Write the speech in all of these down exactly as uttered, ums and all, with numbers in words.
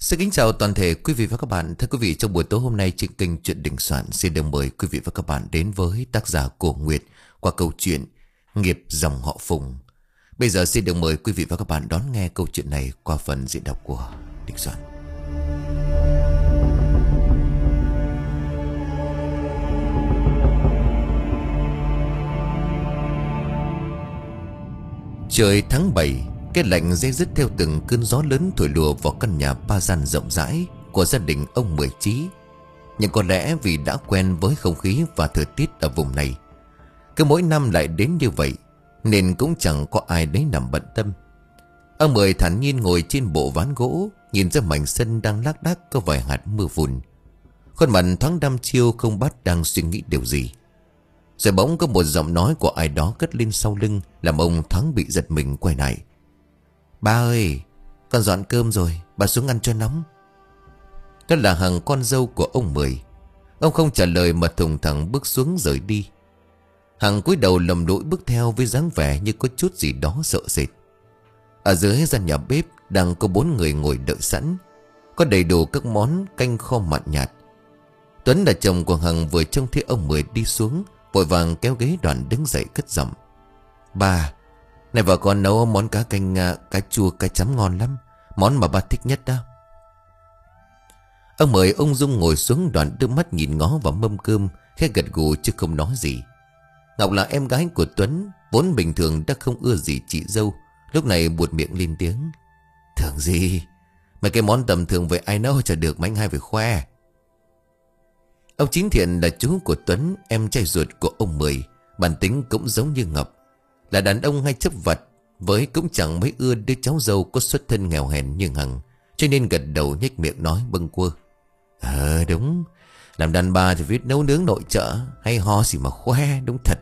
Xin kính chào toàn thể quý vị và các bạn. Thưa quý vị, trong buổi tối hôm nay trên kênh Chuyện Đình Soạn xin được mời quý vị và các bạn đến với tác giả Cổ Nguyệt qua câu chuyện Nghiệp Dòng Họ Phùng. Bây giờ xin được mời quý vị và các bạn đón nghe câu chuyện này qua phần diễn đọc của Đình Soạn. Trời tháng bảy, cái lạnh dây dứt theo từng cơn gió lớn thổi lùa vào căn nhà ba gian rộng rãi của gia đình ông Mười Chí. Nhưng có lẽ vì đã quen với không khí và thời tiết ở vùng này, cứ mỗi năm lại đến như vậy, nên cũng chẳng có ai đấy nằm bận tâm. Ông Mười thản nhiên ngồi trên bộ ván gỗ, nhìn ra mảnh sân đang lác đác có vài hạt mưa phùn. Khuôn mặt thoáng đăm chiêu không bắt đang suy nghĩ điều gì. Rồi bỗng có một giọng nói của ai đó cất lên sau lưng, làm ông thoáng bị giật mình quay lại. Ba ơi, con dọn cơm rồi, bà xuống ăn cho nóng. Đó là Hằng, con dâu của ông Mười. Ông không trả lời mà thùng thẳng bước xuống rời đi. Hằng cúi đầu lầm lũi bước theo với dáng vẻ như có chút gì đó sợ sệt. Ở dưới gian nhà bếp đang có bốn người ngồi đợi sẵn, có đầy đủ các món canh kho mặn nhạt. Tuấn là chồng của Hằng vừa trông thấy ông Mười đi xuống, vội vàng kéo ghế đoàn đứng dậy cất giọng. Bà, này vợ con nấu món cá canh cá chua cá chấm ngon lắm, món mà bà thích nhất đó. Ông Mười ung dung ngồi xuống, Đoàn đưa mắt nhìn ngó vào mâm cơm, khẽ gật gù chứ không nói gì. Ngọc là em gái của Tuấn, vốn bình thường đã không ưa gì chị dâu, lúc này buột miệng lên tiếng. Thường gì, mấy cái món tầm thường vậy ai nấu chả được mà anh hai phải khoe. Ông Chính Thiện là chú của Tuấn, em trai ruột của ông Mười, bản tính cũng giống như Ngọc, là đàn ông hay chấp vặt, với cũng chẳng mấy ưa đứa cháu dâu có xuất thân nghèo hèn như Hằng, cho nên gật đầu nhếch miệng nói bâng quơ. Ờ đúng, làm đàn bà thì biết nấu nướng nội trợ, hay ho gì mà khoe, đúng thật.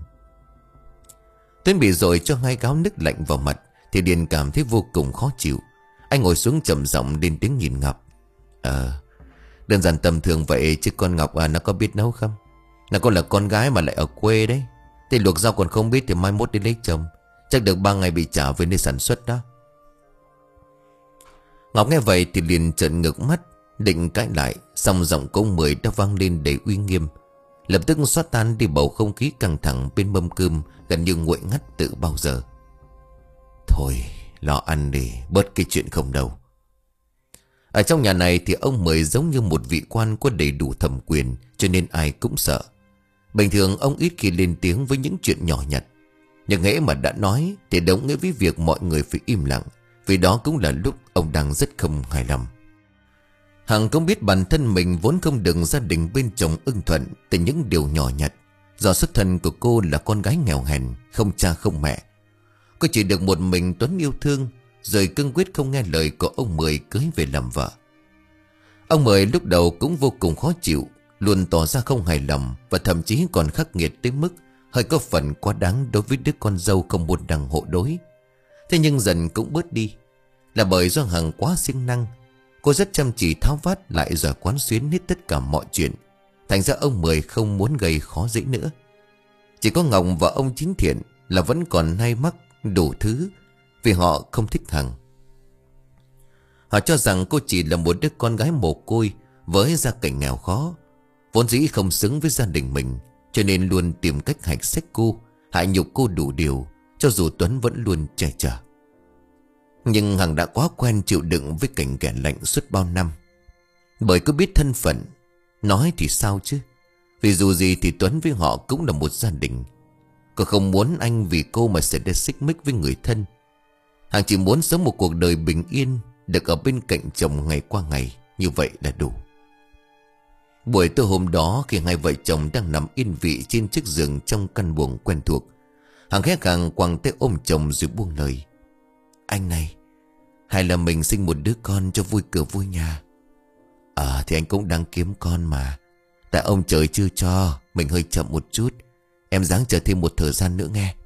Tuấn bị dội cho hai gáo nước lạnh vào mặt thì Điền cảm thấy vô cùng khó chịu. Anh ngồi xuống trầm giọng lên tiếng nhìn Ngọc. Ờ, đơn giản tầm thường vậy chứ con Ngọc à, nó có biết nấu không? Nó con là con gái mà lại ở quê đấy. Thì luộc rau còn không biết thì mai mốt đi lấy chồng, chắc được ba ngày bị trả về nơi sản xuất đó. Ngọc nghe vậy thì liền trợn ngược mắt, định cãi lại, xong giọng của ông Mười đã vang lên đầy uy nghiêm, lập tức xóa tan đi bầu không khí căng thẳng bên mâm cơm gần như nguội ngắt từ bao giờ. Thôi lo ăn đi, bớt cái chuyện không đâu. Ở trong nhà này thì ông Mười giống như một vị quan có đầy đủ thẩm quyền, cho nên ai cũng sợ. Bình thường ông ít khi lên tiếng với những chuyện nhỏ nhặt, nhưng hễ mà đã nói thì đồng nghĩa với việc mọi người phải im lặng, vì đó cũng là lúc ông đang rất không hài lòng. Hằng cũng biết bản thân mình vốn không được gia đình bên chồng ưng thuận từ những điều nhỏ nhặt. Do xuất thân của cô là con gái nghèo hèn, không cha không mẹ, cô chỉ được một mình Tuấn yêu thương, rồi cương quyết không nghe lời của ông Mười cưới về làm vợ. Ông Mười lúc đầu cũng vô cùng khó chịu, luôn tỏ ra không hài lòng, và thậm chí còn khắc nghiệt tới mức hơi có phần quá đáng đối với đứa con dâu không buồn đằng hộ đối. Thế nhưng dần cũng bớt đi, là bởi do Hằng quá siêng năng. Cô rất chăm chỉ tháo vát lại rồi quán xuyến hết tất cả mọi chuyện, thành ra ông Mười không muốn gây khó dễ nữa. Chỉ có Ngọc và ông Chính Thiện là vẫn còn hay mắc đủ thứ, vì họ không thích Hằng. Họ cho rằng cô chỉ là một đứa con gái mồ côi với gia cảnh nghèo khó, vốn dĩ không xứng với gia đình mình, cho nên luôn tìm cách hạch xách cô, hại nhục cô đủ điều, cho dù Tuấn vẫn luôn che chở. Nhưng Hằng đã quá quen chịu đựng với cảnh ghẻ lạnh suốt bao năm, bởi cứ biết thân phận. Nói thì sao chứ, vì dù gì thì Tuấn với họ cũng là một gia đình. Cô không muốn anh vì cô mà xảy ra xích mích với người thân. Hằng chỉ muốn sống một cuộc đời bình yên, được ở bên cạnh chồng ngày qua ngày, như vậy là đủ. Buổi tối hôm đó, khi hai vợ chồng đang nằm yên vị trên chiếc giường trong căn buồng quen thuộc, Hằng khẽ khàng quàng tay ôm chồng rồi buông lời. Anh này, hay là mình sinh một đứa con cho vui cửa vui nhà? À thì anh cũng đang kiếm con mà, tại ông trời chưa cho, mình hơi chậm một chút. Em ráng chờ thêm một thời gian nữa nghe.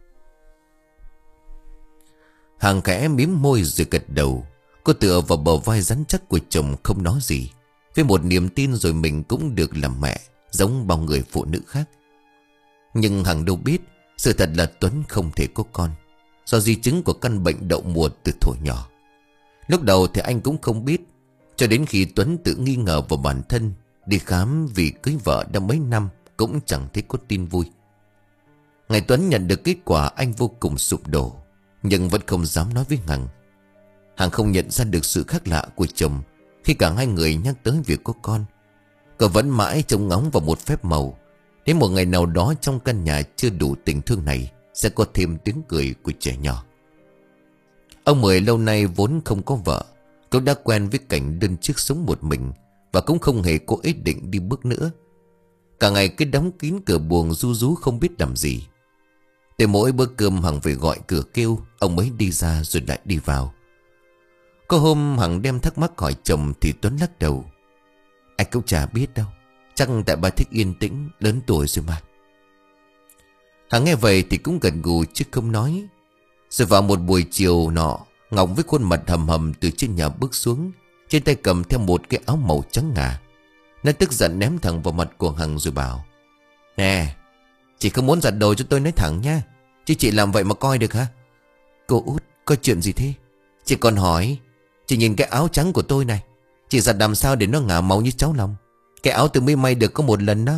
Hằng khẽ mím môi rồi gật đầu. Cô tựa vào bờ vai rắn chắc của chồng không nói gì, với một niềm tin rồi mình cũng được làm mẹ giống bao người phụ nữ khác. Nhưng Hằng đâu biết, sự thật là Tuấn không thể có con, do di chứng của căn bệnh đậu mùa từ thuở nhỏ. Lúc đầu thì anh cũng không biết, Cho đến khi Tuấn tự nghi ngờ vào bản thân, đi khám vì cưới vợ đã mấy năm cũng chẳng thấy có tin vui. Ngày Tuấn nhận được kết quả, anh vô cùng sụp đổ, nhưng vẫn không dám nói với Hằng. Hằng không nhận ra được sự khác lạ của chồng khi cả hai người nhắc tới việc có con. Cậu vẫn mãi trông ngóng vào một phép màu, đến một ngày nào đó trong căn nhà chưa đủ tình thương này sẽ có thêm tiếng cười của trẻ nhỏ. Ông Mười lâu nay vốn không có vợ, cậu đã quen với cảnh đơn chiếc sống một mình và cũng không hề có ý định đi bước nữa. Cả ngày cứ đóng kín cửa buồng ru rú không biết làm gì. Để mỗi bữa cơm Hằng phải gọi cửa kêu, ông mới đi ra rồi lại đi vào. Có hôm Hằng đem thắc mắc hỏi chồng thì Tuấn lắc đầu. Anh cũng chả biết đâu, chắc tại bà thích yên tĩnh, lớn tuổi rồi mà. Hằng nghe vậy thì cũng gật gù chứ không nói. Rồi vào một buổi chiều nọ, Ngọc với khuôn mặt hầm hầm từ trên nhà bước xuống, trên tay cầm theo một cái áo màu trắng ngà. Nó tức giận ném thẳng vào mặt của Hằng rồi bảo: Nè, chị không muốn giặt đồ cho tôi nói thẳng nha, chứ chị làm vậy mà coi được hả? Cô út, có chuyện gì thế? Chị còn hỏi, chị nhìn cái áo trắng của tôi này, chị giặt làm sao để nó ngả màu như cháu lòng? Cái áo tôi mới may được có một lần đó.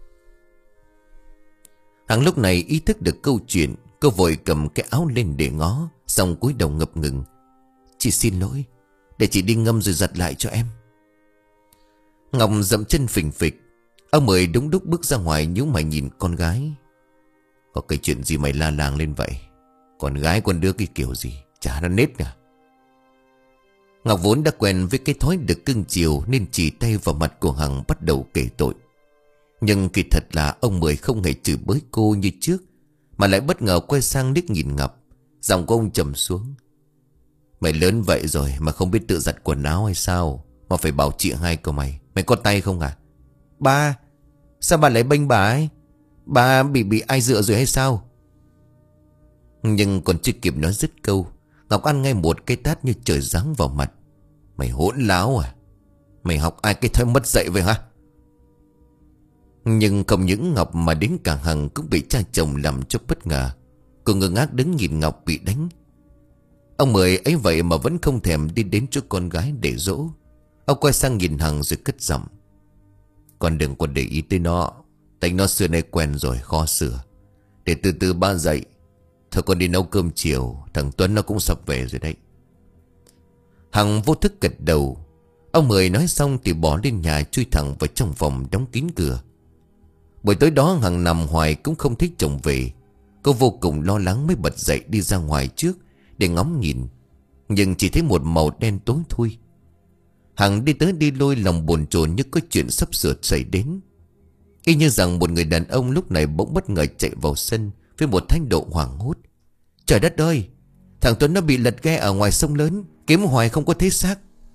Hằng lúc này ý thức được câu chuyện, cô vội cầm cái áo lên để ngó, xong cúi đầu ngập ngừng. Chị xin lỗi, để chị đi ngâm rồi giặt lại cho em. Ngọc dậm chân phình phịch. Ông Mười đúng đúc bước ra ngoài nhíu mày nhìn con gái. Có cái chuyện gì mày la làng lên vậy? Con gái con đứa cái kiểu gì? Chả nó nết à? Ngọc vốn đã quen với cái thói được cưng chiều nên chỉ tay vào mặt của Hằng bắt đầu kể tội. Nhưng kỳ thật là ông Mười không hề chửi bới cô như trước, mà lại bất ngờ quay sang liếc nhìn Ngọc. Giọng của ông trầm xuống. Mày lớn vậy rồi mà không biết tự giặt quần áo hay sao mà phải bảo chị hai của mày? Mày có tay không à? Ba, sao bà lại bênh bà ấy? Bà bị bị ai dựa rồi hay sao? Nhưng còn chưa kịp nói dứt câu, Ngọc ăn ngay một cái tát như trời giáng vào mặt. Mày hỗn láo à? Mày học ai cái thói mất dạy vậy hả? Nhưng không những Ngọc mà đến cả Hằng cũng bị cha chồng làm cho bất ngờ. Cô ngơ ngác đứng nhìn Ngọc bị đánh. Ông Mười ấy vậy mà vẫn không thèm đi đến chỗ con gái để dỗ. Ông quay sang nhìn Hằng rồi cất giọng. Con đừng có để ý tới nó, tính nó xưa nay quen rồi, khó sửa. Để từ từ ba dậy. Thôi con đi nấu cơm chiều, thằng Tuấn nó cũng sắp về rồi đấy. Hằng vô thức gật đầu. Ông Mười nói xong thì bỏ lên nhà, chui thẳng vào trong phòng đóng kín cửa. Buổi tối đó Hằng nằm hoài cũng không thích chồng về. Cô vô cùng lo lắng mới bật dậy đi ra ngoài trước để ngắm nhìn, nhưng chỉ thấy một màu đen tối thui. Hằng đi tới đi lui lòng bồn chồn như có chuyện sắp sửa xảy đến. Y như rằng một người đàn ông lúc này bỗng bất ngờ chạy vào sân với một thái độ hoảng hốt. Trời đất ơi, thằng Tuấn nó bị lật ghe ở ngoài sông lớn, kiếm hoài không có thấy xác.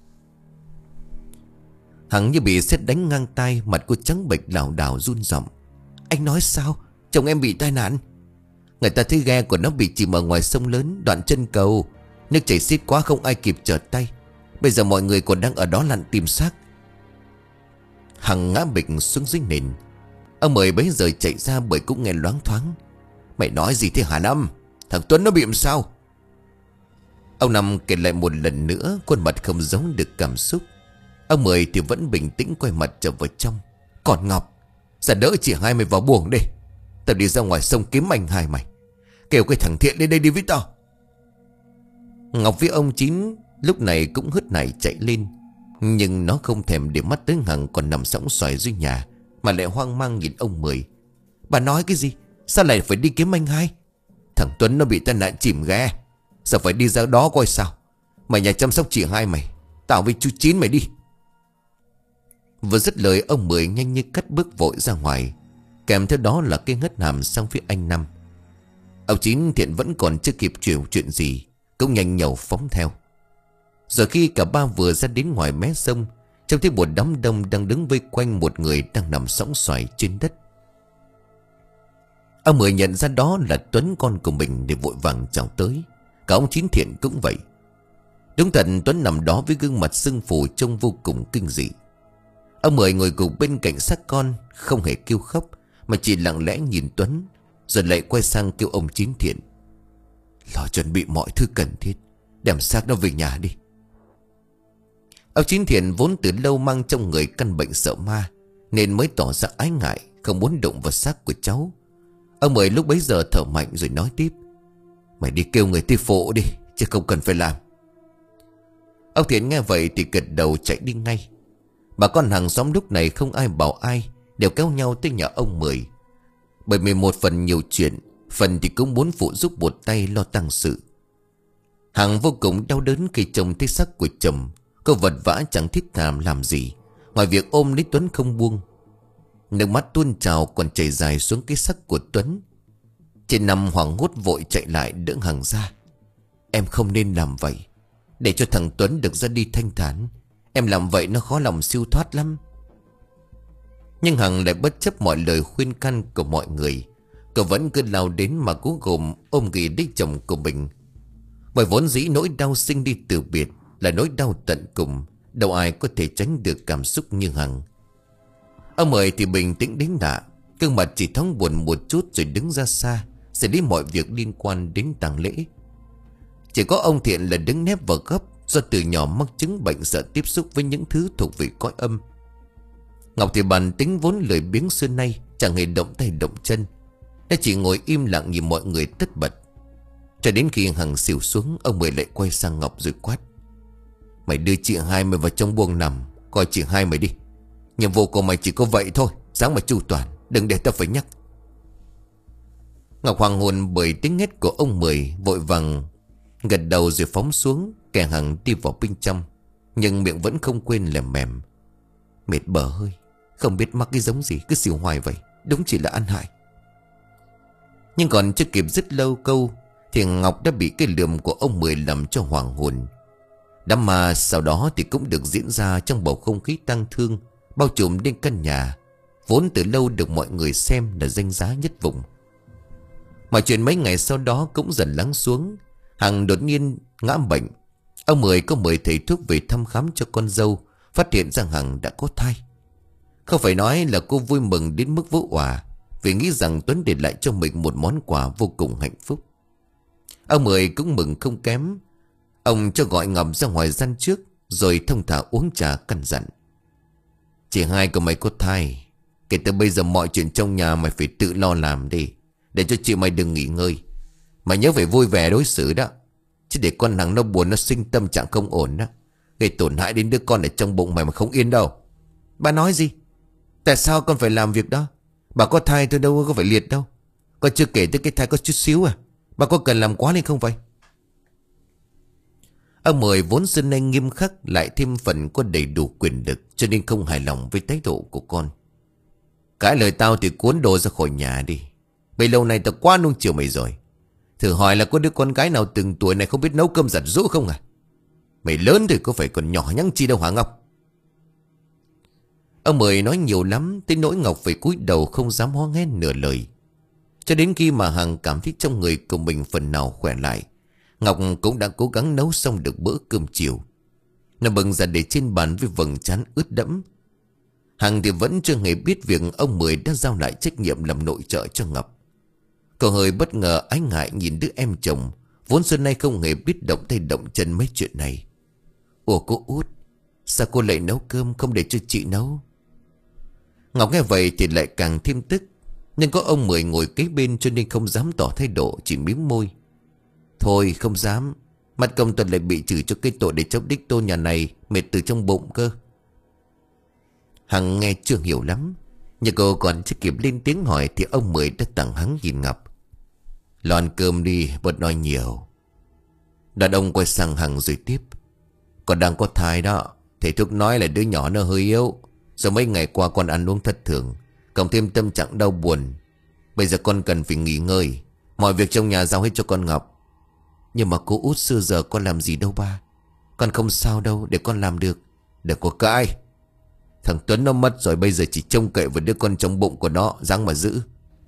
Hằng như bị sét đánh ngang tai, mặt cô trắng bệch lảo đảo run giọng. Anh nói sao? Chồng em bị tai nạn. Người ta thấy ghe của nó bị chìm ở ngoài sông lớn, đoạn chân cầu. Nước chảy xiết quá không ai kịp trở tay. Bây giờ mọi người còn đang ở đó lặn tìm xác. Hằng ngã bịch xuống dưới nền. Ông Mười bấy giờ chạy ra bởi cũng nghe loáng thoáng. Mày nói gì thế hả Năm? Thằng Tuấn nó bị làm sao? Ông Năm kể lại một lần nữa, khuôn mặt không giấu được cảm xúc. Ông Mười thì vẫn bình tĩnh quay mặt trở vào trong. Còn Ngọc, ra đỡ chị hai mày vào buồng đi. Tao đi ra ngoài sông kiếm anh hai mày. Kêu cái thằng Thiện lên đây đi với tao. Ngọc với ông Chín lúc này cũng hớt nảy chạy lên. Nhưng nó không thèm để mắt tới Hằng còn nằm sõng xoài dưới nhà, mà lại hoang mang nhìn ông Mười. Bà nói cái gì? Sao lại phải đi kiếm anh hai? Thằng Tuấn nó bị tai nạn chìm ghe. Sao phải đi ra đó coi sao? Mày nhà chăm sóc chị hai mày, tao với chú Chín mày đi. Vừa dứt lời ông Mười nhanh như cắt bước vội ra ngoài, kèm theo đó là cái ngất hàm sang phía anh Năm. Ông Chín Thiện vẫn còn chưa kịp chịu chuyện gì, cũng nhanh nhẩu phóng theo. Rồi khi cả ba vừa ra đến ngoài mé sông, trông thấy một đám đông đang đứng vây quanh một người đang nằm sõng xoài trên đất. Ông Mười nhận ra đó là Tuấn con của mình để vội vàng chào tới. Cả ông Chín Thiện cũng vậy. Đúng thật, Tuấn nằm đó với gương mặt sưng phù trông vô cùng kinh dị. Ông Mười ngồi gục bên cạnh xác con, không hề kêu khóc, mà chỉ lặng lẽ nhìn Tuấn, rồi lại quay sang kêu ông Chín Thiện. Lo chuẩn bị mọi thứ cần thiết, đem xác nó về nhà đi. Ông Chín Thiện vốn từ lâu mang trong người căn bệnh sợ ma, nên mới tỏ ra ái ngại, không muốn đụng vào xác của cháu. Ông Mười lúc bấy giờ thở mạnh rồi nói tiếp: Mày đi kêu người tới phụ đi, chứ không cần phải làm. Ông Thiện nghe vậy thì gật đầu chạy đi ngay. Bà con hàng xóm lúc này không ai bảo ai, đều kéo nhau tới nhà ông Mười. Bởi vì một phần nhiều chuyện, phần thì cũng muốn phụ giúp một tay lo tang sự. Hằng vô cùng đau đớn khi trông thấy xác của chồng. Cô vật vã chẳng thiết thàm làm gì, ngoài việc ôm lấy Tuấn không buông. Nước mắt tuôn trào còn chảy dài xuống cái xác của Tuấn. Trên nằm hoảng hốt vội chạy lại đỡ Hằng ra: Em không nên làm vậy, để cho thằng Tuấn được ra đi thanh thản. Em làm vậy nó khó lòng siêu thoát lắm. Nhưng Hằng lại bất chấp mọi lời khuyên can của mọi người. Cậu vẫn cứ lao đến mà cố gồm ôm ghì lấy chồng của mình. Bởi vốn dĩ nỗi đau sinh đi từ biệt là nỗi đau tận cùng, đâu ai có thể tránh được cảm xúc như Hằng. Ông Mười thì bình tĩnh đến lạ, gương mặt chỉ thoáng buồn một chút rồi đứng ra xa, xử lý mọi việc liên quan đến tang lễ. Chỉ có ông Thiện là đứng nép vào gấp, do từ nhỏ mắc chứng bệnh sợ tiếp xúc với những thứ thuộc về cõi âm. Ngọc thì bản tính vốn lười biếng xưa nay, chẳng hề động tay động chân. Nó chỉ ngồi im lặng nhìn mọi người tất bật. Cho đến khi Hằng xỉu xuống, ông Mười lại quay sang Ngọc rồi quát: Mày đưa chị hai mày vào trong buồng nằm, coi chị hai mày đi. Nhiệm vụ của mày chỉ có vậy thôi, sáng mà chu toàn, đừng để tao phải nhắc. Ngọc hoàng hồn bởi tiếng hét của ông Mười, vội vàng gật đầu rồi phóng xuống, kẻ Hằng đi vào bên trong. Nhưng miệng vẫn không quên lèm mèm: Mệt bở hơi, không biết mắc cái giống gì cứ xỉu hoài vậy, đúng chỉ là ăn hại. Nhưng còn chưa kịp dứt lâu câu thì Ngọc đã bị cái lườm của ông Mười làm cho hoàng hồn. Đám ma sau đó thì cũng được diễn ra trong bầu không khí tang thương, bao trùm lên căn nhà vốn từ lâu được mọi người xem là danh giá nhất vùng. Mọi chuyện mấy ngày sau đó cũng dần lắng xuống. Hằng đột nhiên ngã bệnh. Ông Mười có mời thầy thuốc về thăm khám cho con dâu, phát hiện ra Hằng đã có thai. Không phải nói là cô vui mừng đến mức vỡ òa, vì nghĩ rằng Tuấn để lại cho mình một món quà vô cùng hạnh phúc. Ông Mười cũng mừng không kém. Ông cho gọi Ngọc ra ngoài gian trước, rồi thông thả uống trà căn dặn: Chị hai của mày có thai, kể từ bây giờ mọi chuyện trong nhà mày phải tự lo làm đi, để cho chị mày đừng nghỉ ngơi. Mày nhớ phải vui vẻ đối xử đó, chứ để con thằng nó buồn, nó sinh tâm trạng không ổn đó, gây tổn hại đến đứa con ở trong bụng mày mà không yên đâu. Bà nói gì? Tại sao con phải làm việc đó? Bà có thai thôi đâu có phải liệt đâu. Con chưa kể tới cái thai có chút xíu à. Bà có cần làm quá lên không vậy? Ông Mười vốn xưa nay nghiêm khắc, lại thêm phần có đầy đủ quyền lực, cho nên không hài lòng với thái độ của con. Cãi lời tao thì cuốn đồ ra khỏi nhà đi. Bấy lâu nay tao quá nuông chiều mày rồi. Thử hỏi là có đứa con gái nào từng tuổi này không biết nấu cơm giặt giũ không à? Mày lớn thì có phải còn nhỏ nhắn chi đâu hả Ngọc? Ông Mười nói nhiều lắm, tới nỗi Ngọc phải cúi đầu không dám hó hét nửa lời. Cho đến khi mà Hằng cảm thấy trong người của mình phần nào khỏe lại, Ngọc cũng đã cố gắng nấu xong được bữa cơm chiều. Nó bưng ra để trên bàn với vầng trán ướt đẫm. Hằng thì vẫn chưa hề biết việc ông Mười đã giao lại trách nhiệm làm nội trợ cho Ngọc. Cô hơi bất ngờ ái ngại nhìn đứa em chồng vốn xưa nay không hề biết động tay động chân mấy chuyện này. Ủa cô Út, sao cô lại nấu cơm không để cho chị nấu? Ngọc nghe vậy thì lại càng thêm tức. Nhưng có ông Mười ngồi kế bên cho nên không dám tỏ thái độ, chỉ mím môi. Thôi không dám, mặt công tuần lại bị chửi cho cái tội để chốc đích tôn nhà này mệt từ trong bụng cơ. Hằng nghe chưa hiểu lắm, nhưng cô còn chưa kịp lên tiếng hỏi thì ông Mười đã tặng hắn nhìn Ngọc. Lo ăn cơm đi, bớt nói nhiều. Đàn ông quay sang Hằng rồi tiếp: Con đang có thai đó, thầy thuốc nói là đứa nhỏ nó hơi yếu. Sau mấy ngày qua con ăn uống thất thường, cộng thêm tâm trạng đau buồn. Bây giờ con cần phải nghỉ ngơi. Mọi việc trong nhà giao hết cho con Ngọc. Nhưng mà cô Út xưa giờ con làm gì đâu ba. Con không sao đâu, để con làm được. Đừng có cãi. Thằng Tuấn nó mất rồi, bây giờ chỉ trông cậy vào đứa con trong bụng của nó dáng mà giữ.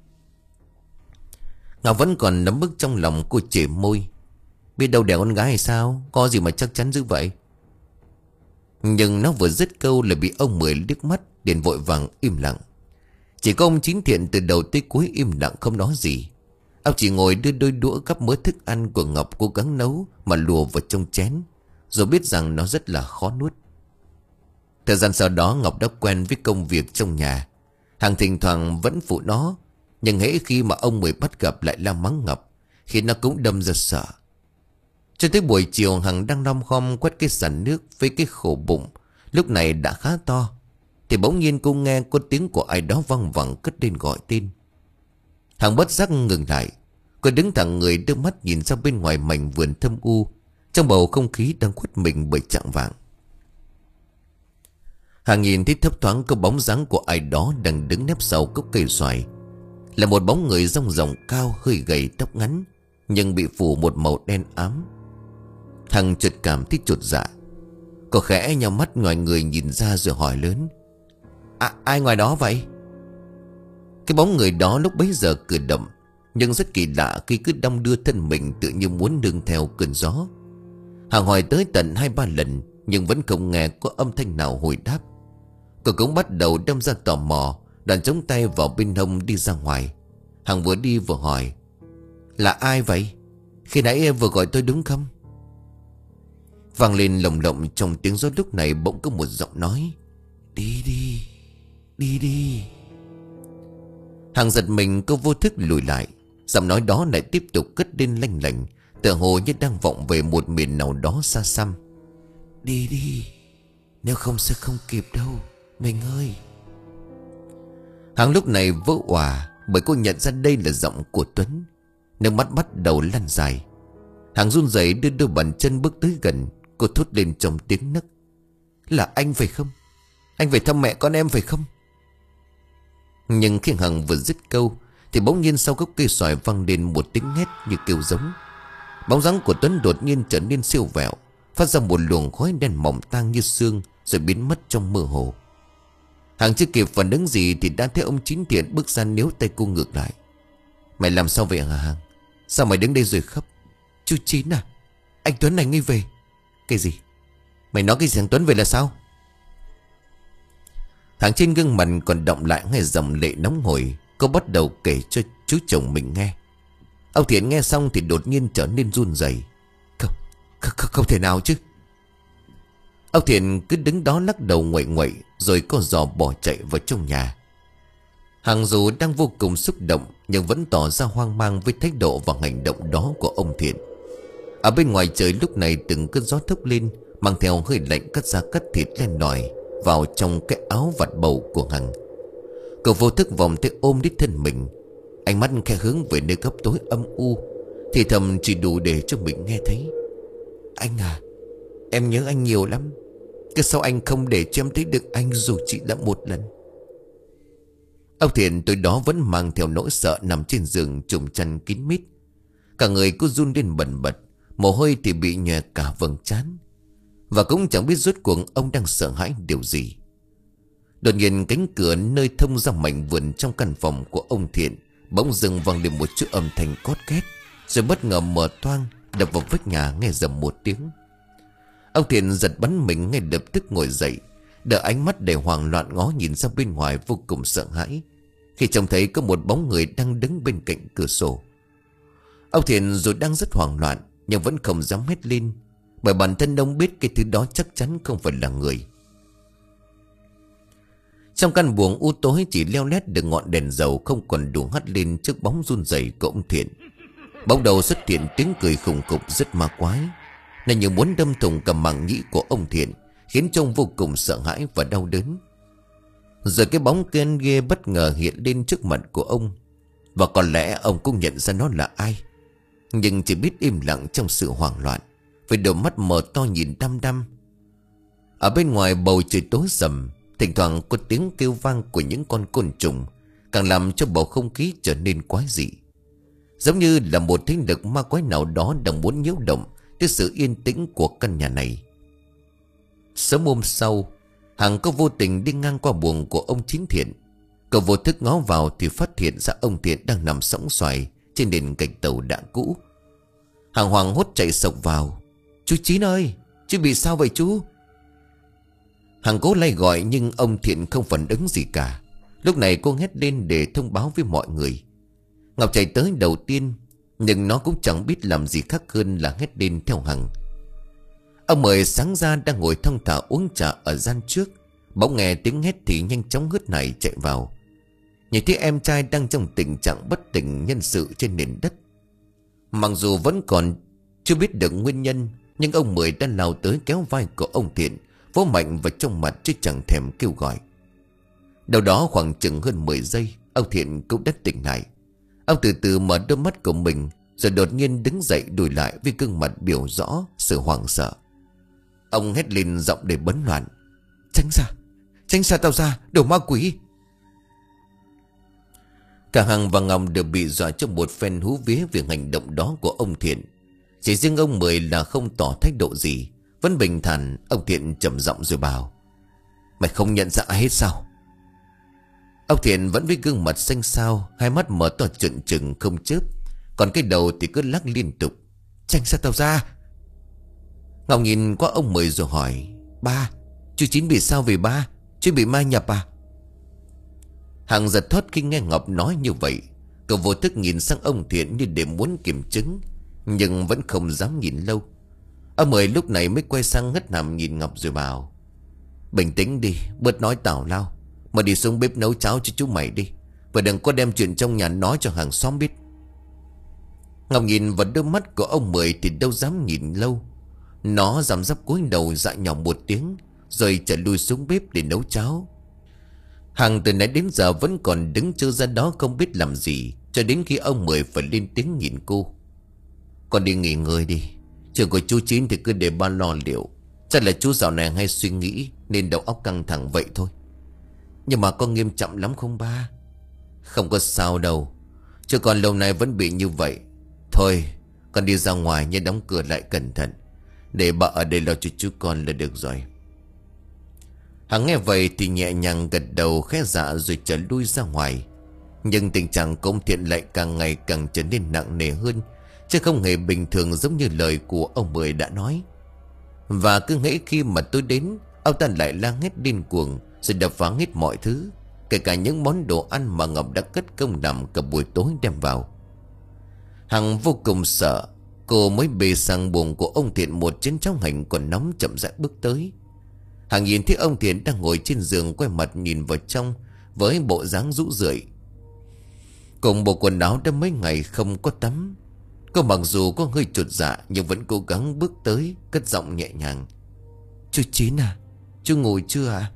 Ngọc vẫn còn nấm bức trong lòng, cô chể môi: Biết đâu đẻ con gái hay sao? Có gì mà chắc chắn dữ vậy? Nhưng nó vừa dứt câu là bị ông Mười liếc mắt, liền vội vàng im lặng. Chỉ có ông Chín Thiện từ đầu tới cuối im lặng không nói gì. Ông chỉ ngồi đưa đôi đũa gắp mớ thức ăn của Ngọc cố gắng nấu mà lùa vào trong chén, rồi biết rằng nó rất là khó nuốt. Thời gian sau đó Ngọc đã quen với công việc trong nhà. Hằng thỉnh thoảng vẫn phụ nó, nhưng hễ khi mà ông Mười bắt gặp lại la mắng Ngọc, khi nó cũng đâm ra sợ. Cho tới buổi chiều Hằng đang lom khom quét cái sàn nước với cái khổ bụng lúc này đã khá to, thì bỗng nhiên cô nghe có tiếng của ai đó văng vẳng cất lên gọi tên. Hằng bất giác ngừng lại. Cô đứng thẳng người đưa mắt nhìn ra bên ngoài mảnh vườn thâm u, trong bầu không khí đang khuất mình bởi chạng vạng. Hằng nhìn thấy thấp thoáng có bóng dáng của ai đó đang đứng nép sau gốc cây xoài. Là một bóng người rong ròng cao, hơi gầy, tóc ngắn, nhưng bị phủ một màu đen ám. Hằng chợt cảm thấy chột dạ. Cô khẽ nhắm mắt ngoài người nhìn ra rồi hỏi lớn: À, ai ngoài đó vậy? Cái bóng người đó lúc bấy giờ cử động, nhưng rất kỳ lạ khi cứ đong đưa thân mình tự như muốn nương theo cơn gió. Hằng hỏi tới tận hai ba lần nhưng vẫn không nghe có âm thanh nào hồi đáp. Cô cũng bắt đầu đâm ra tò mò, đoạn chống tay vào bên hông đi ra ngoài. Hằng vừa đi vừa hỏi: Là ai vậy? Khi nãy em vừa gọi tôi đúng không? Vang lên lồng lộng trong tiếng gió lúc này bỗng có một giọng nói: Đi đi, đi đi. Hằng giật mình, cô vô thức lùi lại. Giọng nói đó lại tiếp tục cất lên lanh lảnh, tựa hồ như đang vọng về một miền nào đó xa xăm. Đi đi, nếu không sẽ không kịp đâu, mình ơi. Hằng lúc này vỡ òa, bởi cô nhận ra đây là giọng của Tuấn. Nước mắt bắt đầu lăn dài. Hằng run rẩy đưa đôi bàn chân bước tới gần. Cô thốt lên trong tiếng nấc: Là anh phải không? Anh về thăm mẹ con em phải không? Nhưng khi Hằng vừa dứt câu thì bỗng nhiên sau gốc cây xoài vang lên một tiếng hét như kêu giống. Bóng dáng của Tuấn đột nhiên trở nên siêu vẹo, phát ra một luồng khói đen mỏng tang như sương, rồi biến mất trong mơ hồ. Hằng chưa kịp phản ứng gì thì đã thấy ông Chín Thiện bước ra, níu tay cô ngược lại. Mày làm sao vậy hả Hằng? Sao mày đứng đây rồi khóc? Chú Chín à, anh Tuấn này nghi về. Cái gì? Mày nói cái gì thằng Tuấn về là sao? Thằng trên gương mặt còn đọng lại ngay dòng lệ nóng hổi. Cô bắt đầu kể cho chú chồng mình nghe. Ông Thiện nghe xong thì đột nhiên trở nên run rẩy. Không, không, không, không thể nào chứ. Ông Thiện cứ đứng đó lắc đầu nguậy nguậy, rồi co giò bỏ chạy vào trong nhà. Hằng dù đang vô cùng xúc động nhưng vẫn tỏ ra hoang mang với thái độ và hành động đó của ông Thiện. Ở bên ngoài trời lúc này từng cơn gió thốc lên, mang theo hơi lạnh cắt da cắt thịt len lỏi vào trong cái áo vạt bầu của Hằng. Cậu vô thức vòng tay ôm đít thân mình, ánh mắt khẽ hướng về nơi góc tối âm u, thì thầm chỉ đủ để cho mình nghe thấy: Anh à, em nhớ anh nhiều lắm. Cứ sao anh không để cho em thấy được anh dù chỉ là một lần? Ông Thiện tối đó vẫn mang theo nỗi sợ nằm trên giường trùm chăn kín mít. Cả người cứ run lên bần bật, mồ hôi thì bị nhòe cả vầng trán. Và cũng chẳng biết rốt cuộc ông đang sợ hãi điều gì. Đột nhiên cánh cửa nơi thông ra mảnh vườn trong căn phòng của ông Thiện bỗng dưng vang lên một chút âm thanh cót két, rồi bất ngờ mở toang, đập vào vách nhà nghe rầm một tiếng. Ông Thiện giật bắn mình, ngay lập tức ngồi dậy, đợi ánh mắt đầy hoảng loạn ngó nhìn ra bên ngoài vô cùng sợ hãi, khi trông thấy có một bóng người đang đứng bên cạnh cửa sổ. Ông Thiện dù đang rất hoảng loạn nhưng vẫn không dám hét lên, bởi bản thân ông biết cái thứ đó chắc chắn không phải là người. Trong căn buồng u tối chỉ leo lét được ngọn đèn dầu không còn đủ hắt lên trước bóng run rẩy của ông Thiện. Bỗng đầu xuất hiện tiếng cười khủng khục rất ma quái, nên như muốn đâm thủng cả màng nhĩ của ông Thiện, khiến trông vô cùng sợ hãi và đau đớn. Rồi cái bóng kia ghê bất ngờ hiện lên trước mặt của ông, và có lẽ ông cũng nhận ra nó là ai, nhưng chỉ biết im lặng trong sự hoảng loạn, với đôi mắt mở to nhìn đăm đăm. Ở bên ngoài bầu trời tối sầm, thỉnh thoảng có tiếng kêu vang của những con côn trùng, càng làm cho bầu không khí trở nên quái dị, giống như là một thế lực ma quái nào đó đang muốn nhiễu động tới sự yên tĩnh của căn nhà này. Sớm hôm sau, Hằng có vô tình đi ngang qua buồng của ông Chín Thiện. Cậu vô thức ngó vào thì phát hiện ra ông Thiện đang nằm sõng xoài trên nền gạch tàu đã cũ. Hằng hoảng hốt chạy sộc vào: Chú Chín ơi, chú bị sao vậy chú? Hằng cố lay gọi nhưng ông Thiện không phản ứng gì cả. Lúc này cô hét lên để thông báo với mọi người. Ngọc chạy tới đầu tiên, nhưng nó cũng chẳng biết làm gì khác hơn là hét lên theo Hằng. Ông Mời sáng ra đang ngồi thong thả uống trà ở gian trước, Bỗng nghe tiếng hét thì nhanh chóng hớt hải chạy vào. Nhìn thấy em trai đang trong tình trạng bất tỉnh nhân sự trên nền đất. Mặc dù vẫn còn chưa biết được nguyên nhân, nhưng ông Mười đã lao tới kéo vai của ông Thiện, vỗ mạnh vào trong mặt chứ chẳng thèm kêu gọi. Đâu đó khoảng chừng hơn mười giây, ông Thiện cũng đã tỉnh lại. Ông từ từ mở đôi mắt của mình, rồi đột nhiên đứng dậy đùi lại với gương mặt biểu rõ sự hoảng sợ. Ông hét lên giọng đầy bấn loạn: "Tránh ra, tránh xa tao ra, đồ ma quỷ!" Cả Hằng và Ngọc đều bị dọa trong một phen hú vía về hành động đó của ông Thiện. Chỉ riêng ông Mười là không tỏ thái độ gì, vẫn bình thản. Ông Thiện trầm giọng rồi bảo: "Mày không nhận ra ai hết sao?" Ông Thiện vẫn với gương mặt xanh xao, hai mắt mở to trợn trừng không chớp, còn cái đầu thì cứ lắc liên tục: "Tránh xa tao ra!" Ngọc nhìn qua ông Mười rồi hỏi: "Ba, chú Chín bị sao vậy ba? Chú bị ma nhập à?" Hằng giật thót khi nghe Ngọc nói như vậy. Cậu vô thức nhìn sang ông Thiện như để muốn kiểm chứng, nhưng vẫn không dám nhìn lâu. Ông Mười lúc này mới quay sang ngất nằm nhìn Ngọc rồi bảo: "Bình tĩnh đi, bớt nói tào lao, mà đi xuống bếp nấu cháo cho chú mày đi, và đừng có đem chuyện trong nhà nói cho hàng xóm biết." Ngọc nhìn vào đôi mắt của ông Mười thì đâu dám nhìn lâu. Nó dám dấp cúi đầu dạ nhỏ một tiếng, rồi trở lui xuống bếp để nấu cháo. Hằng từ nãy đến giờ vẫn còn đứng trơ ra đó không biết làm gì, cho đến khi ông Mười phải lên tiếng nhìn cô: "Con đi nghỉ ngơi đi, chuyện của chú Chín thì cứ để ba lo liệu. Chắc là chú dạo này hay suy nghĩ nên đầu óc căng thẳng vậy thôi." "Nhưng mà có nghiêm trọng lắm không ba?" "Không có sao đâu, chứ còn lâu nay vẫn bị như vậy. Thôi con đi ra ngoài nhớ đóng cửa lại cẩn thận, để bà ở đây lo cho chú con là được rồi." Hằng nghe vậy thì nhẹ nhàng gật đầu khẽ dạ rồi trở lui ra ngoài. Nhưng tình trạng của ông Thiện lại càng ngày càng trở nên nặng nề hơn, chứ không hề bình thường giống như lời của ông Mười đã nói. Và cứ nghĩ khi mà tôi đến, ông ta lại la hét điên cuồng, rồi đập phá hết mọi thứ, kể cả những món đồ ăn mà Ngọc đã cất công làm cả buổi tối đem vào. Hằng vô cùng sợ. Cô mới bê sang buồng của ông Thiện một chén cháo hành còn nóng chậm rãi bước tới. Hằng nhìn thấy ông Thiện đang ngồi trên giường, quay mặt nhìn vào trong với bộ dáng rũ rượi, cùng bộ quần áo đã mấy ngày không có tắm. Cô mặc dù có hơi chột dạ nhưng vẫn cố gắng bước tới, cất giọng nhẹ nhàng: "Chú Chín à, chú ngủ chưa à?"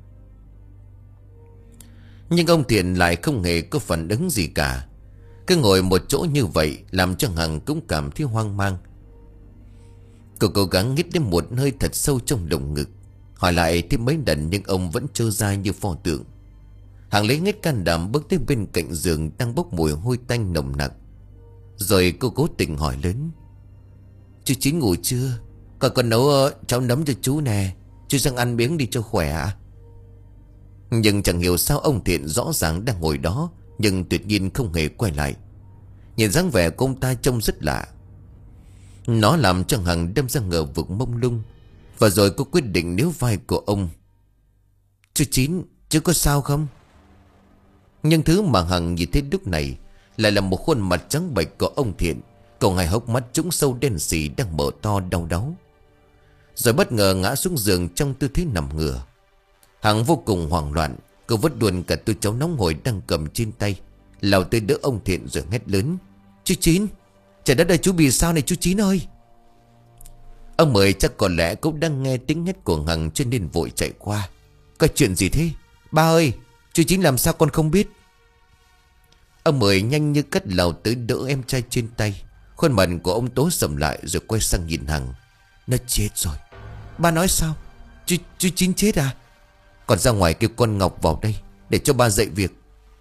Nhưng ông Thiện lại không hề có phản ứng gì cả, cứ ngồi một chỗ như vậy làm cho Hằng cũng cảm thấy hoang mang. Cô cố gắng hít đến một hơi thật sâu trong lồng ngực, hỏi lại thêm mấy lần nhưng ông vẫn trơ ra như pho tượng. Hằng lấy hết can đảm bước tới bên cạnh giường đang bốc mùi hôi tanh nồng nặc. Rồi cô cố tình hỏi lớn: "Chú Chín ngủ chưa? Con còn nấu uh, cháo nấm cho chú nè, chú sang ăn miếng đi cho khỏe ạ." Nhưng chẳng hiểu sao ông Thiện rõ ràng đang ngồi đó, nhưng tuyệt nhiên không hề quay lại. Nhìn dáng vẻ của ông ta trông rất lạ. Nó làm cho Hằng đâm ra ngờ vực mông lung. Và rồi cô quyết định níu vai của ông: "Chú Chín, chú có sao không?" Nhưng thứ mà Hằng nhìn thấy lúc này lại là một khuôn mặt trắng bệch của ông Thiện, còn hai hốc mắt trũng sâu đen sì đang mở to đau đớn. Rồi bất ngờ ngã xuống giường trong tư thế nằm ngửa. Hằng vô cùng hoảng loạn. Cô vứt luôn cả tô cháo nóng hổi đang cầm trên tay, lao tới đỡ ông Thiện rồi hét lớn: "Chú Chín, trời đất ơi, chú bị sao này chú Chín ơi!" Ông Mười chắc có lẽ cũng đang nghe tiếng hét của Hằng cho nên vội chạy qua: "Có chuyện gì thế? Ba ơi, chú Chín làm sao con không biết?" Ông Mười nhanh như cắt lao tới đỡ em trai trên tay. Khuôn mặt của ông tối sầm lại rồi quay sang nhìn Hằng: "Nó chết rồi." "Ba nói sao? Chú, chú Chín chết à?" "Còn ra ngoài kêu con Ngọc vào đây để cho ba dạy việc."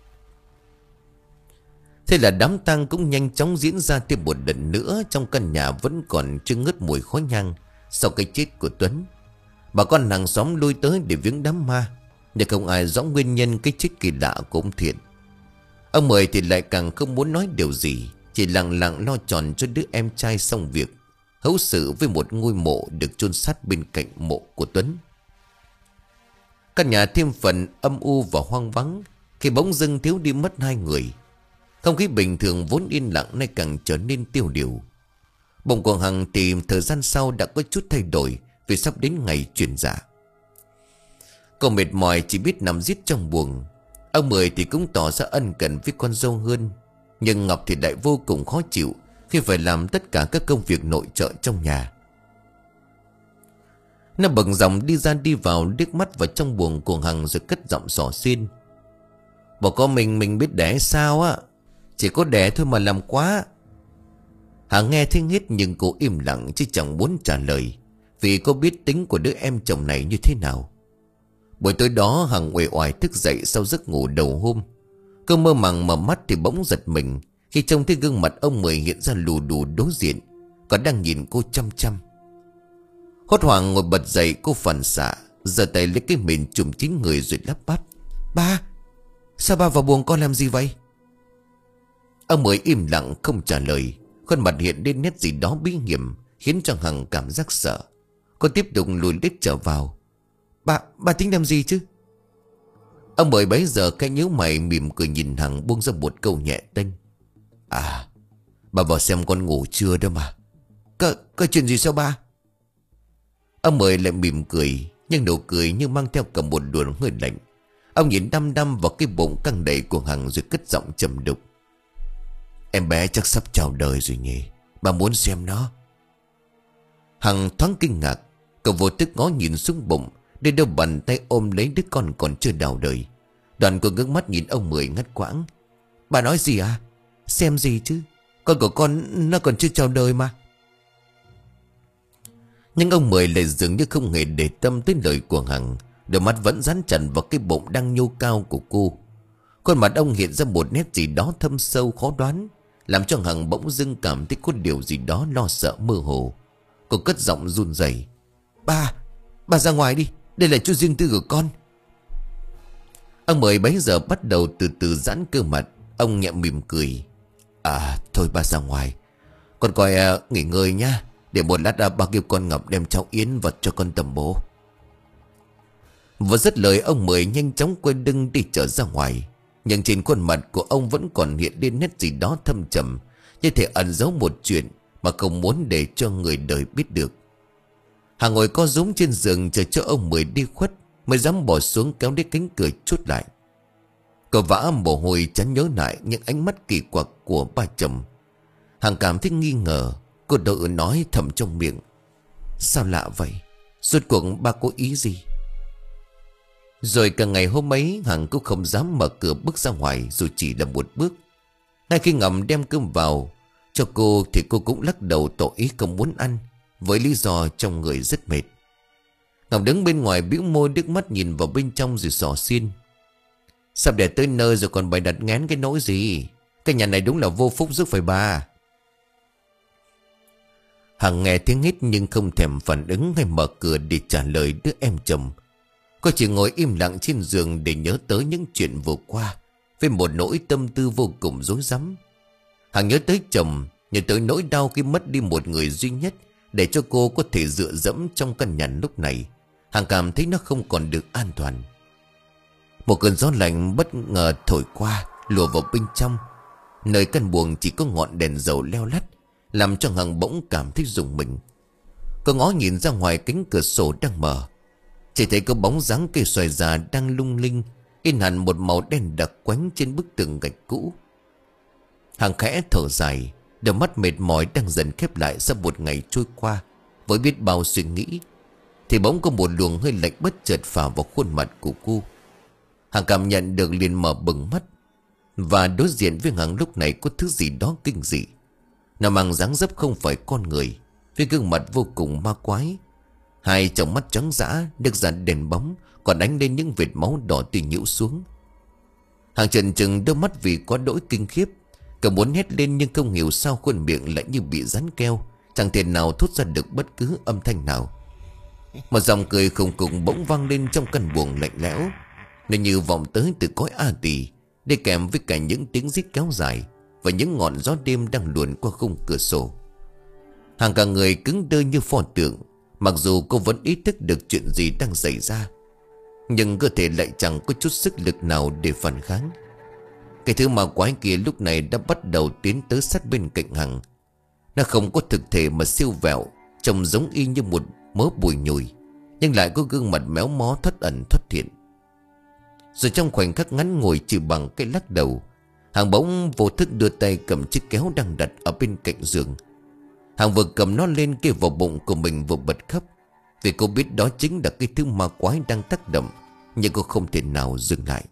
Thế là đám tang cũng nhanh chóng diễn ra thêm một lần nữa. Trong căn nhà vẫn còn chưa ngớt mùi khói nhang sau cái chết của Tuấn. Bà con hàng xóm lui tới để viếng đám ma, nhưng không ai rõ nguyên nhân cái chết kỳ lạ của ông Thiện. Ông Mười thì lại càng không muốn nói điều gì, chỉ lặng lặng lo tròn cho đứa em trai xong việc, hấu xử với một ngôi mộ được chôn sát bên cạnh mộ của Tuấn. Căn nhà thêm phần âm u và hoang vắng khi bỗng dưng thiếu đi mất hai người. Không khí bình thường vốn yên lặng nay càng trở nên tiêu điều. Bỗng của Hằng thì thời gian sau đã có chút thay đổi vì sắp đến ngày chuyển dạ. Cô mệt mỏi chỉ biết nằm giết trong buồng. Ông Mười thì cũng tỏ ra ân cần với con dâu hơn. Nhưng Ngọc thì lại vô cùng khó chịu khi phải làm tất cả các công việc nội trợ trong nhà. Nó bận dòng đi ra đi vào, liếc mắt vào trong buồng của Hằng rồi cất giọng xỏ xiên: "Bỏ con mình mình biết đẻ sao á? Chỉ có đẻ thôi mà làm quá." Hằng nghe thấy hết nhưng cô im lặng chứ chẳng muốn trả lời, vì cô biết tính của đứa em chồng này như thế nào. Buổi tối đó Hằng uể oải thức dậy sau giấc ngủ đầu hôm. Cô mơ màng mở mắt thì bỗng giật mình khi trông thấy gương mặt ông Mười hiện ra lù đù đối diện, còn đang nhìn cô chăm chăm. Hốt hoảng ngồi bật dậy, cô phản xạ giơ tay lấy cái mền trùm kín người rồi lắp bắp: "Ba, sao ba vào buồng con làm gì vậy?" Ông Mười im lặng không trả lời. Khuôn mặt hiện lên nét gì đó bí hiểm, khiến cho Hằng cảm giác sợ. Cô tiếp tục lùi lết trở vào: Ba, ba tính làm gì chứ?" Ông Mười bấy giờ cái nhíu mày mỉm cười nhìn Hằng, buông ra một câu nhẹ tênh: "À, bà vào xem con ngủ chưa đó mà." Có, có chuyện gì sao ba?" Ông Mười lại mỉm cười, nhưng nụ cười như mang theo cả một luồng hơi lạnh. Ông nhìn đăm đăm vào cái bụng căng đầy của Hằng rồi cất giọng trầm đục: "Em bé chắc sắp chào đời rồi nhỉ, bà muốn xem nó." Hằng thoáng kinh ngạc. Cậu vô thức ngó nhìn xuống bụng, để đâu bàn tay ôm lấy đứa con còn chưa đào đời. Đoàn cô ngước mắt nhìn ông Mười ngắt quãng: "Bà nói gì à? Xem gì chứ? Con của con nó còn chưa chào đời mà." Nhưng ông Mười lại dường như không hề để tâm tới lời của Hằng. Đôi mắt vẫn dán chặt vào cái bụng đang nhô cao của cô. Khuôn mặt ông hiện ra một nét gì đó thâm sâu khó đoán, làm cho Hằng bỗng dưng cảm thấy có điều gì đó lo sợ mơ hồ. Cô cất giọng run rẩy: Ba, bà ra ngoài đi, đây là chỗ riêng tư của con." Ông Mười bấy giờ bắt đầu từ từ giãn cơ mặt. Ông nhẹ mỉm cười: "À thôi bà ra ngoài, con coi uh, nghỉ ngơi nha. Để một lát uh, bà kêu con Ngọc đem cháo yến vật cho con tầm bố." Vừa dứt lời, ông Mười nhanh chóng quay lưng đi trở ra ngoài. Nhưng trên khuôn mặt của ông vẫn còn hiện lên nét gì đó thâm trầm, như thể ẩn giấu một chuyện mà không muốn để cho người đời biết được. Hằng ngồi co rúm trên giường chờ cho ông Mười đi khuất, mới dám bỏ xuống kéo đến cánh cửa chốt lại. Cậu vã mồ hôi chán nhớ lại những ánh mắt kỳ quặc của ba chồng. Hằng cảm thấy nghi ngờ. Cô tự nói thầm trong miệng: "Sao lạ vậy? Rốt cuộc ba có ý gì?" Rồi cả ngày hôm ấy Hằng cũng không dám mở cửa bước ra ngoài, dù chỉ là một bước. Ngay khi Ngầm đem cơm vào cho cô thì cô cũng lắc đầu tỏ ý không muốn ăn, với lý do trong người rất mệt. Ngọc đứng bên ngoài bĩu môi nước mắt nhìn vào bên trong rồi xỏ xiên: "Sắp để tới nơi rồi còn bày đặt ngén cái nỗi gì? Cái nhà này đúng là vô phúc rước phải bà." Hằng nghe tiếng hít nhưng không thèm phản ứng hay mở cửa để trả lời đứa em chồng. Cô chỉ ngồi im lặng trên giường để nhớ tới những chuyện vừa qua, với một nỗi tâm tư vô cùng rối rắm. Hằng nhớ tới chồng, nhớ tới nỗi đau khi mất đi một người duy nhất để cho cô có thể dựa dẫm trong căn nhà lúc này. Hằng cảm thấy nó không còn được an toàn. Một cơn gió lạnh bất ngờ thổi qua, lùa vào bên trong. Nơi căn buồng chỉ có ngọn đèn dầu leo lắt, làm cho Hằng bỗng cảm thấy rùng mình. Cô ngó nhìn ra ngoài cánh cửa sổ đang mở, chỉ thấy có bóng dáng cây xoài già đang lung linh, in hẳn một màu đen đặc quánh trên bức tường gạch cũ. Hằng khẽ thở dài, đôi mắt mệt mỏi đang dần khép lại sau một ngày trôi qua với biết bao suy nghĩ. Thì bỗng có một luồng hơi lạnh bất chợt phả vào khuôn mặt của cô. Hằng cảm nhận được liền mở bừng mắt, và đối diện với Hằng lúc này có thứ gì đó kinh dị. Nó mang dáng dấp không phải con người, với gương mặt vô cùng ma quái. Hai tròng mắt trắng dã, được dàn đèn bóng còn đánh lên những vệt máu đỏ tươi nhiễu xuống. Hằng chần chừng đôi mắt vì quá đỗi kinh khiếp. Cậu muốn hét lên nhưng không hiểu sao khuôn miệng lại như bị dán keo, chẳng thể nào thốt ra được bất cứ âm thanh nào. Một dòng cười khùng khùng bỗng vang lên trong căn buồng lạnh lẽo, nó như vọng tới từ cõi A Tỳ, đi kèm với cả những tiếng rít kéo dài và những ngọn gió đêm đang luồn qua khung cửa sổ. Hằng cả người cứng đơ như pho tượng. Mặc dù cô vẫn ý thức được chuyện gì đang xảy ra, nhưng cơ thể lại chẳng có chút sức lực nào để phản kháng. Cái thứ ma quái kia lúc này đã bắt đầu tiến tới sát bên cạnh Hằng. Nó không có thực thể mà siêu vẹo, trông giống y như một mớ bùi nhùi, nhưng lại có gương mặt méo mó thoát ẩn thoát hiện. Rồi trong khoảnh khắc ngắn ngủi chỉ bằng cái lắc đầu, Hằng bỗng vô thức đưa tay cầm chiếc kéo đang đặt ở bên cạnh giường. Hằng vừa cầm nó lên kề vào bụng của mình vừa bật khóc, vì cô biết đó chính là cái thứ ma quái đang tác động, nhưng cô không thể nào dừng lại.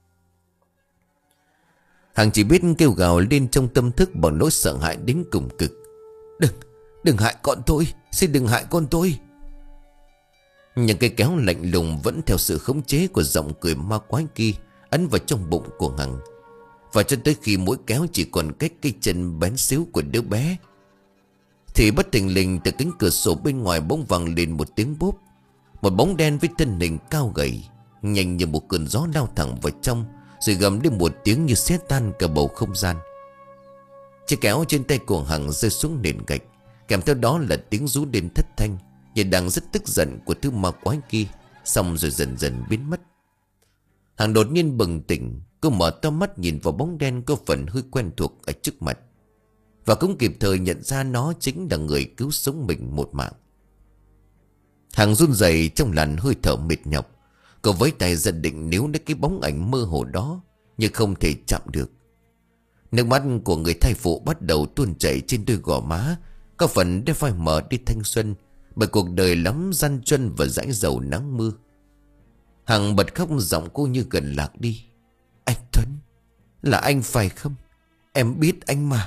Hằng chỉ biết kêu gào lên trong tâm thức bằng nỗi sợ hãi đến cùng cực. Đừng, đừng hại con tôi, xin đừng hại con tôi. Nhưng cây kéo lạnh lùng vẫn theo sự khống chế của giọng cười ma quái kia ấn vào trong bụng của Hằng. Và cho tới khi mũi kéo chỉ còn cách cái chân bén xíu của đứa bé, thì bất thình lình từ cánh cửa sổ bên ngoài bỗng vang lên một tiếng bốp. Một bóng đen với thân hình cao gầy nhanh như một cơn gió lao thẳng vào trong, rồi gầm lên một tiếng như xé tan cả bầu không gian. Chiếc kéo trên tay của Hằng rơi xuống nền gạch, kèm theo đó là tiếng rú lên thất thanh, như đang rất tức giận của thứ ma quái kia, xong rồi dần dần biến mất. Hằng đột nhiên bừng tỉnh. Cô mở to mắt nhìn vào bóng đen có phần hơi quen thuộc ở trước mặt, và cũng kịp thời nhận ra nó chính là người cứu sống mình một mạng. Hằng run rẩy trong làn hơi thở mệt nhọc. Cô với tay giật định níu lấy cái bóng ảnh mơ hồ đó, nhưng không thể chạm được. Nước mắt của người thai phụ bắt đầu tuôn chảy trên đôi gò má, có phần để phai mờ đi thanh xuân bởi cuộc đời lắm gian truân và dãi dầu nắng mưa. Hằng bật khóc, giọng cô như gần lạc đi. Anh Tuấn, là anh phải không? Em biết anh mà.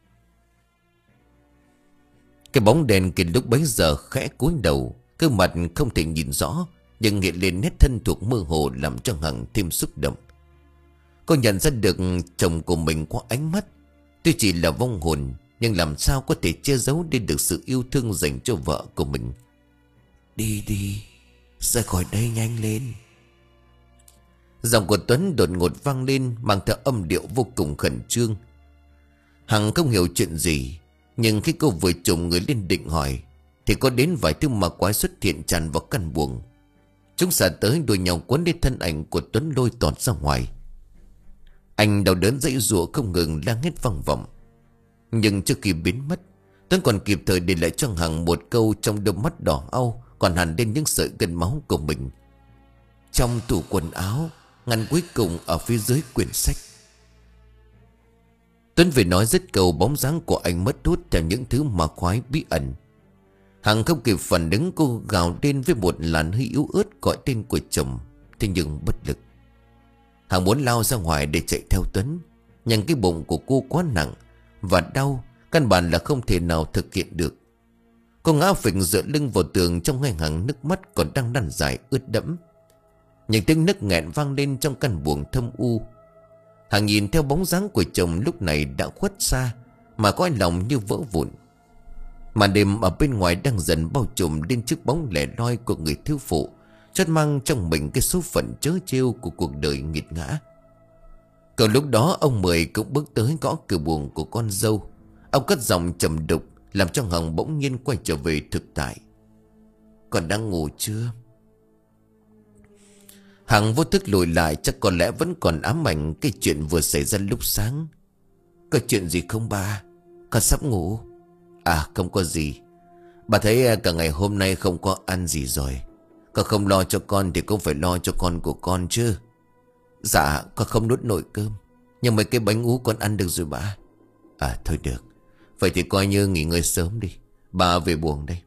Cái bóng đèn kia lúc bấy giờ khẽ cúi đầu, cơ mặt không thể nhìn rõ, nhưng hiện lên nét thân thuộc mơ hồ làm cho Hằng thêm xúc động. Cô nhận ra được chồng của mình qua ánh mắt. Tuy chỉ là vong hồn, nhưng làm sao có thể che giấu đi được sự yêu thương dành cho vợ của mình. Đi đi, ra khỏi đây nhanh lên. Giọng của Tuấn đột ngột vang lên, mang theo âm điệu vô cùng khẩn trương. Hằng không hiểu chuyện gì, nhưng khi cô vừa chồng người lên định hỏi, thì có đến vài thứ ma quái xuất hiện tràn vào căn buồng. Chúng xả tới đuổi nhau cuốn đến thân ảnh của Tuấn, lôi tọt ra ngoài. Anh đau đớn dãy giụa không ngừng, la hét vang vọng. Nhưng trước khi biến mất, Tuấn còn kịp thời để lại cho Hằng một câu trong đôi mắt đỏ au còn hằn lên những sợi gân máu của mình. Trong tủ quần áo, ngăn cuối cùng ở phía dưới quyển sách. Tuấn vừa nói dứt câu, bóng dáng của anh mất hút theo những thứ ma quái bí ẩn. Hằng không kịp phản ứng, cô gào lên với một làn hơi yếu ớt gọi tên của chồng, thế nhưng bất lực. Hằng muốn lao ra ngoài để chạy theo Tuấn, nhưng cái bụng của cô quá nặng và đau, căn bản là không thể nào thực hiện được. Cô ngã phịch dựa lưng vào tường trong ngay hàng nước mắt còn đang lăn dài ướt đẫm. Những tiếng nức nghẹn vang lên trong căn buồng thâm u. Hằng nhìn theo bóng dáng của chồng lúc này đã khuất xa, mà có lòng như vỡ vụn. Màn đêm ở bên ngoài đang dần bao trùm lên chiếc bóng lẻ loi của người thiếu phụ, chất mang trong mình cái số phận trớ trêu của cuộc đời nghiệt ngã. Còn lúc đó ông Mười cũng bước tới gõ cửa buồng của con dâu. Ông cất giọng trầm đục làm cho Hằng bỗng nhiên quay trở về thực tại. Còn đang ngủ chưa? Hằng vô thức lùi lại, chắc có lẽ vẫn còn ám ảnh cái chuyện vừa xảy ra lúc sáng. Có chuyện gì không ba? Con sắp ngủ. À không có gì. Bà thấy cả ngày hôm nay không có ăn gì rồi. Con không lo cho con thì cũng phải lo cho con của con chứ. Dạ con không nuốt nổi cơm, nhưng mấy cái bánh ú con ăn được rồi bà. À thôi được, vậy thì coi như nghỉ ngơi sớm đi. Bà về buồng đây.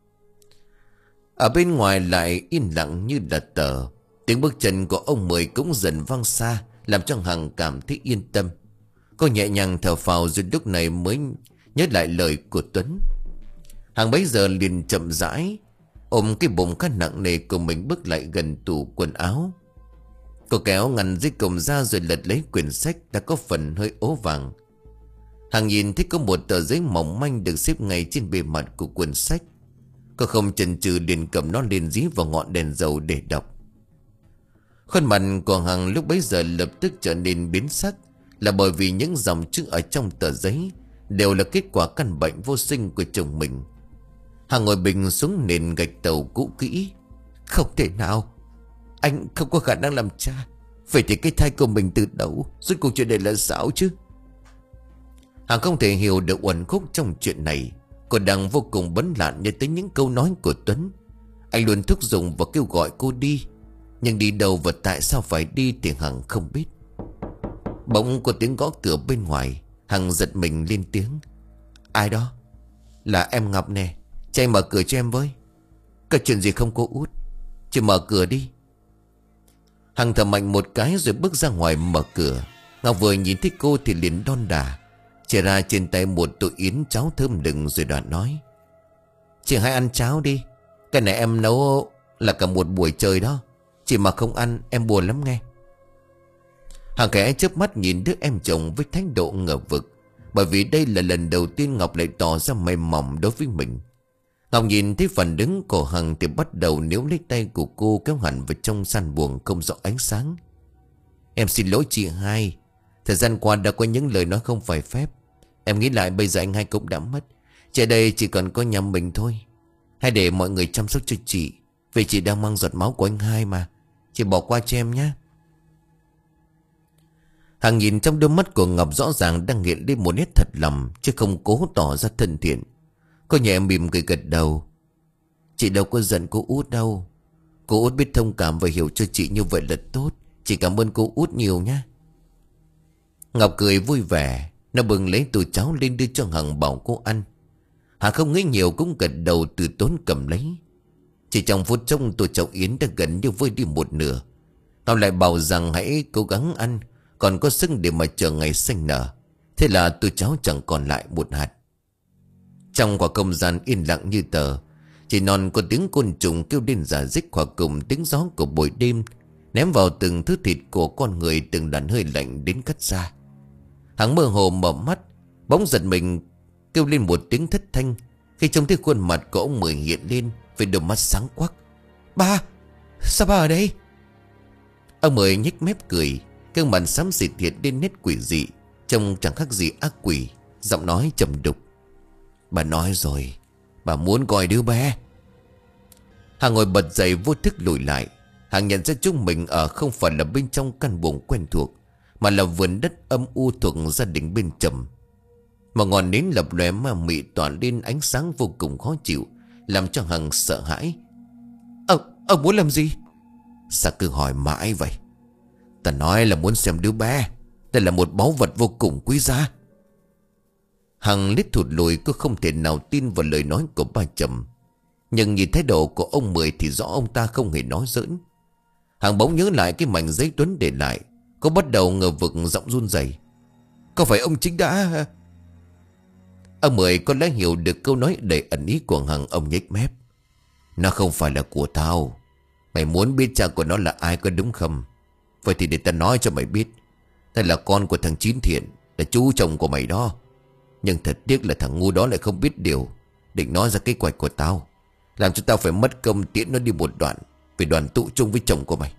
Ở bên ngoài lại yên lặng như là tờ. Tiếng bước chân của ông Mười cũng dần vang xa, làm cho Hằng cảm thấy yên tâm. Cô nhẹ nhàng thở phào, rồi lúc này mới nhớ lại lời của Tuấn. Hằng bấy giờ liền chậm rãi ôm cái bụng khá nặng nề của mình bước lại gần tủ quần áo. Cô kéo ngăn dây cổng ra rồi lật lấy quyển sách đã có phần hơi ố vàng. Hằng nhìn thấy có một tờ giấy mỏng manh được xếp ngay trên bề mặt của quyển sách. Cô không chần chừ liền cầm nó lên dí vào ngọn đèn dầu để đọc. Khuôn mặt của Hằng lúc bấy giờ lập tức trở nên biến sắc, là bởi vì những dòng chữ ở trong tờ giấy đều là kết quả căn bệnh vô sinh của chồng mình. Hằng ngồi bình xuống nền gạch tàu cũ kỹ. Không thể nào, anh không có khả năng làm cha. Vậy thì cái thai của mình từ đâu? Rốt cuộc chuyện này là sao chứ? Hằng không thể hiểu được uẩn khúc trong chuyện này. Cô đang vô cùng bấn loạn nhớ tới những câu nói của Tuấn. Anh luôn thúc giục và kêu gọi cô đi, nhưng đi đâu và tại sao phải đi thì Hằng không biết. Bỗng có tiếng gõ cửa bên ngoài. Hằng giật mình lên tiếng. Ai đó? Là em Ngọc nè. Cho anh mở cửa cho em với. Có chuyện gì không cô út? Chị mở cửa đi. Hằng thở mạnh một cái rồi bước ra ngoài mở cửa. Ngọc vừa nhìn thấy cô thì liền đon đả, chia ra trên tay một tô yến cháo thơm đừng rồi đoạn nói. Chị hãy ăn cháo đi. Cái này em nấu là cả một buổi trời đó. Chị mà không ăn em buồn lắm nghe. Hằng khẽ chớp mắt nhìn đứa em chồng với thái độ ngờ vực, bởi vì đây là lần đầu tiên Ngọc lại tỏ ra mềm mỏng đối với mình. Ngọc nhìn thấy phản ứng của Hằng thì bắt đầu níu lấy tay của cô kéo hẳn vào trong sàn buồng không rõ ánh sáng. Em xin lỗi chị hai. Thời gian qua đã có những lời nói không phải phép. Em nghĩ lại bây giờ anh hai cũng đã mất. Chị đây chỉ còn có nhà mình thôi. Hãy để mọi người chăm sóc cho chị, vì chị đang mang giọt máu của anh hai mà. Chị bỏ qua cho em nhé. Hằng nhìn trong đôi mắt của Ngọc rõ ràng đang hiện lên một nét thật lòng, chứ không cố tỏ ra thân thiện. Cô nhẹ mỉm cười gật đầu. Chị đâu có giận cô út đâu. Cô út biết thông cảm và hiểu cho chị như vậy là tốt. Chị cảm ơn cô út nhiều nhé. Ngọc cười vui vẻ. Nó bừng lấy tô cháo lên đưa cho Hằng bảo cô ăn. Hằng không nghĩ nhiều cũng gật đầu từ tốn cầm lấy. Chỉ trong phút chốc tô cháo yến đã gần như vơi đi một nửa. Ngọc lại bảo rằng hãy cố gắng ăn, còn có sức để mà chờ ngày sinh nở. Thế là tô cháo chẳng còn lại một hạt. Trong khoảng không gian yên lặng như tờ, chỉ non có tiếng côn trùng kêu lên rả rích hòa cùng tiếng gió của buổi đêm ném vào từng thứ thịt của con người từng làn hơi lạnh đến cắt da. Hắn mơ hồ mở mắt, bỗng giật mình kêu lên một tiếng thất thanh khi trông thấy khuôn mặt của ông Mười hiện lên với đôi mắt sáng quắc. Ba, sao ba ở đây? Ông Mười nhếch mép cười, gương mặt xám xịt hiện lên nét quỷ dị, trông chẳng khác gì ác quỷ, giọng nói trầm đục. Bà nói rồi, bà muốn coi đứa bé. Hằng ngồi bật dậy vô thức lùi lại. Hằng nhận ra chúng mình ở không phải là bên trong căn buồng quen thuộc, mà là vườn đất âm u thuộc gia đình bên Trầm. Một ngọn nến lập lòe ma mị tỏa lên ánh sáng vô cùng khó chịu, làm cho Hằng sợ hãi. Ông, ông muốn làm gì? Sao cứ hỏi mãi vậy? Ta nói là muốn xem đứa bé. Đây là một báu vật vô cùng quý giá. Hằng lít thụt lùi, cứ không thể nào tin vào lời nói của ba Trầm. Nhưng nhìn thái độ của ông Mười thì rõ ông ta không hề nói giỡn. Hằng bỗng nhớ lại cái mảnh giấy Tuấn để lại. Cô bắt đầu ngờ vực, giọng run rẩy. Có phải ông chính đã... Ông Mười có lẽ hiểu được câu nói đầy ẩn ý của Hằng. Ông nhếch mép. Nó không phải là của tao. Mày muốn biết cha của nó là ai có đúng không? Vậy thì để ta nói cho mày biết. Đây là con của thằng Chín Thiện, là chú chồng của mày đó. Nhưng thật tiếc là thằng ngu đó lại không biết điều, định nói ra kế hoạch của tao, làm cho tao phải mất công tiễn nó đi một đoạn, vì đoàn tụ chung với chồng của mày.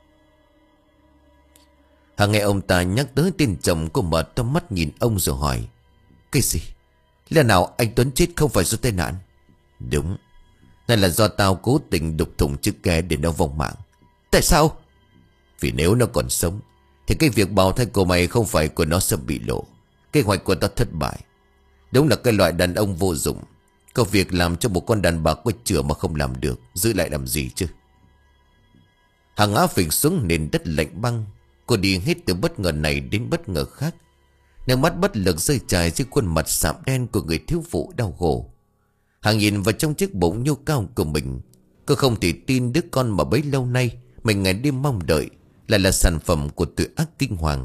Hằng nghe ông ta nhắc tới tên chồng, cô mở to mắt nhìn ông rồi hỏi. Cái gì? Lẽ nào anh Tuấn chết không phải do tai nạn? Đúng. Này là do tao cố tình đục thủng chiếc ke để nó vong mạng. Tại sao? Vì nếu nó còn sống thì cái việc bào thai của mày không phải của nó sẽ bị lộ. Kế hoạch của tao thất bại. Đúng là cái loại đàn ông vô dụng. Có việc làm cho một con đàn bà có chửa mà không làm được, giữ lại làm gì chứ? Hằng ngã phịch xuống nền đất lạnh băng. Cô đi hết từ bất ngờ này đến bất ngờ khác. Nước mắt bất lực rơi trải trên khuôn mặt sạm đen của người thiếu phụ đau khổ. Hằng nhìn vào trong chiếc bụng nhô cao của mình. Cô không thể tin đứa con mà bấy lâu nay mình ngày đêm mong đợi lại là sản phẩm của tội ác kinh hoàng.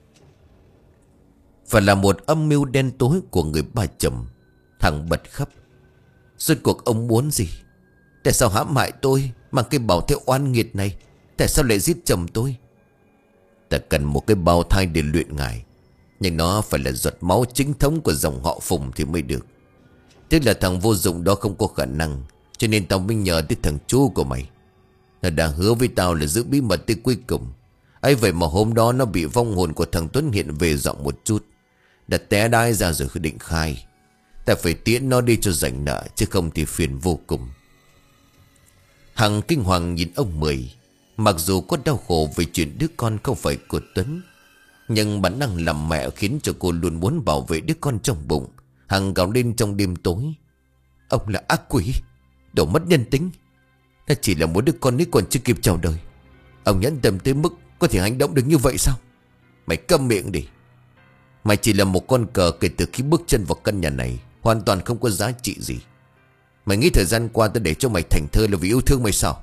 Và là một âm mưu đen tối của người ba Trầm. Hằng bật khóc. Rốt cuộc ông muốn gì? Tại sao hãm hại tôi, mang cái bào thai oan nghiệt này? Tại sao lại giết chồng tôi? Ta cần một cái bào thai để luyện ngài, nhưng nó phải là giọt máu chính thống của dòng họ Phùng thì mới được. Tức là thằng vô dụng đó không có khả năng, cho nên tao mới nhờ tới thằng chú của mày. Nó đã hứa với tao là giữ bí mật tới cuối cùng. ấy vậy mà hôm đó nó bị vong hồn của thằng Tuấn hiện về giọng một chút, đã té đai ra rồi định khai. Ta phải tiễn nó đi cho rảnh nợ, chứ không thì phiền vô cùng. Hằng kinh hoàng nhìn ông Mười. Mặc dù có đau khổ về chuyện đứa con không phải của Tuấn, nhưng bản năng làm mẹ khiến cho cô luôn muốn bảo vệ đứa con trong bụng. Hằng gào lên trong đêm tối. Ông là ác quỷ, đồ mất nhân tính. Nó chỉ là một đứa con nít còn chưa kịp chào đời. Ông nhẫn tâm tới mức có thể hành động được như vậy sao? Mày câm miệng đi. Mày chỉ là một con cờ kể từ khi bước chân vào căn nhà này, hoàn toàn không có giá trị gì. Mày nghĩ thời gian qua tôi để cho mày thành thơ là vì yêu thương mày sao?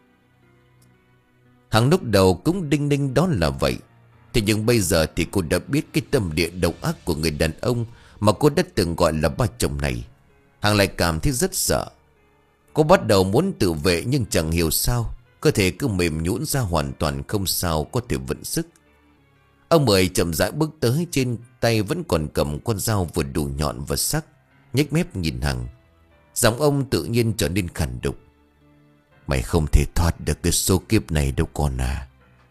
Hằng lúc đầu cũng đinh ninh đó là vậy. Thế nhưng bây giờ thì cô đã biết cái tâm địa độc ác của người đàn ông mà cô đã từng gọi là ba chồng này. Hằng lại cảm thấy rất sợ. Cô bắt đầu muốn tự vệ nhưng chẳng hiểu sao cơ thể cứ mềm nhũn ra, hoàn toàn không sao có thể vận sức. Ông Mười chậm rãi bước tới, trên tay vẫn còn cầm con dao vừa đủ nhọn và sắc, nhếch mép nhìn Hằng. Giọng ông tự nhiên trở nên khàn đục. Mày không thể thoát được cái số kiếp này đâu con à.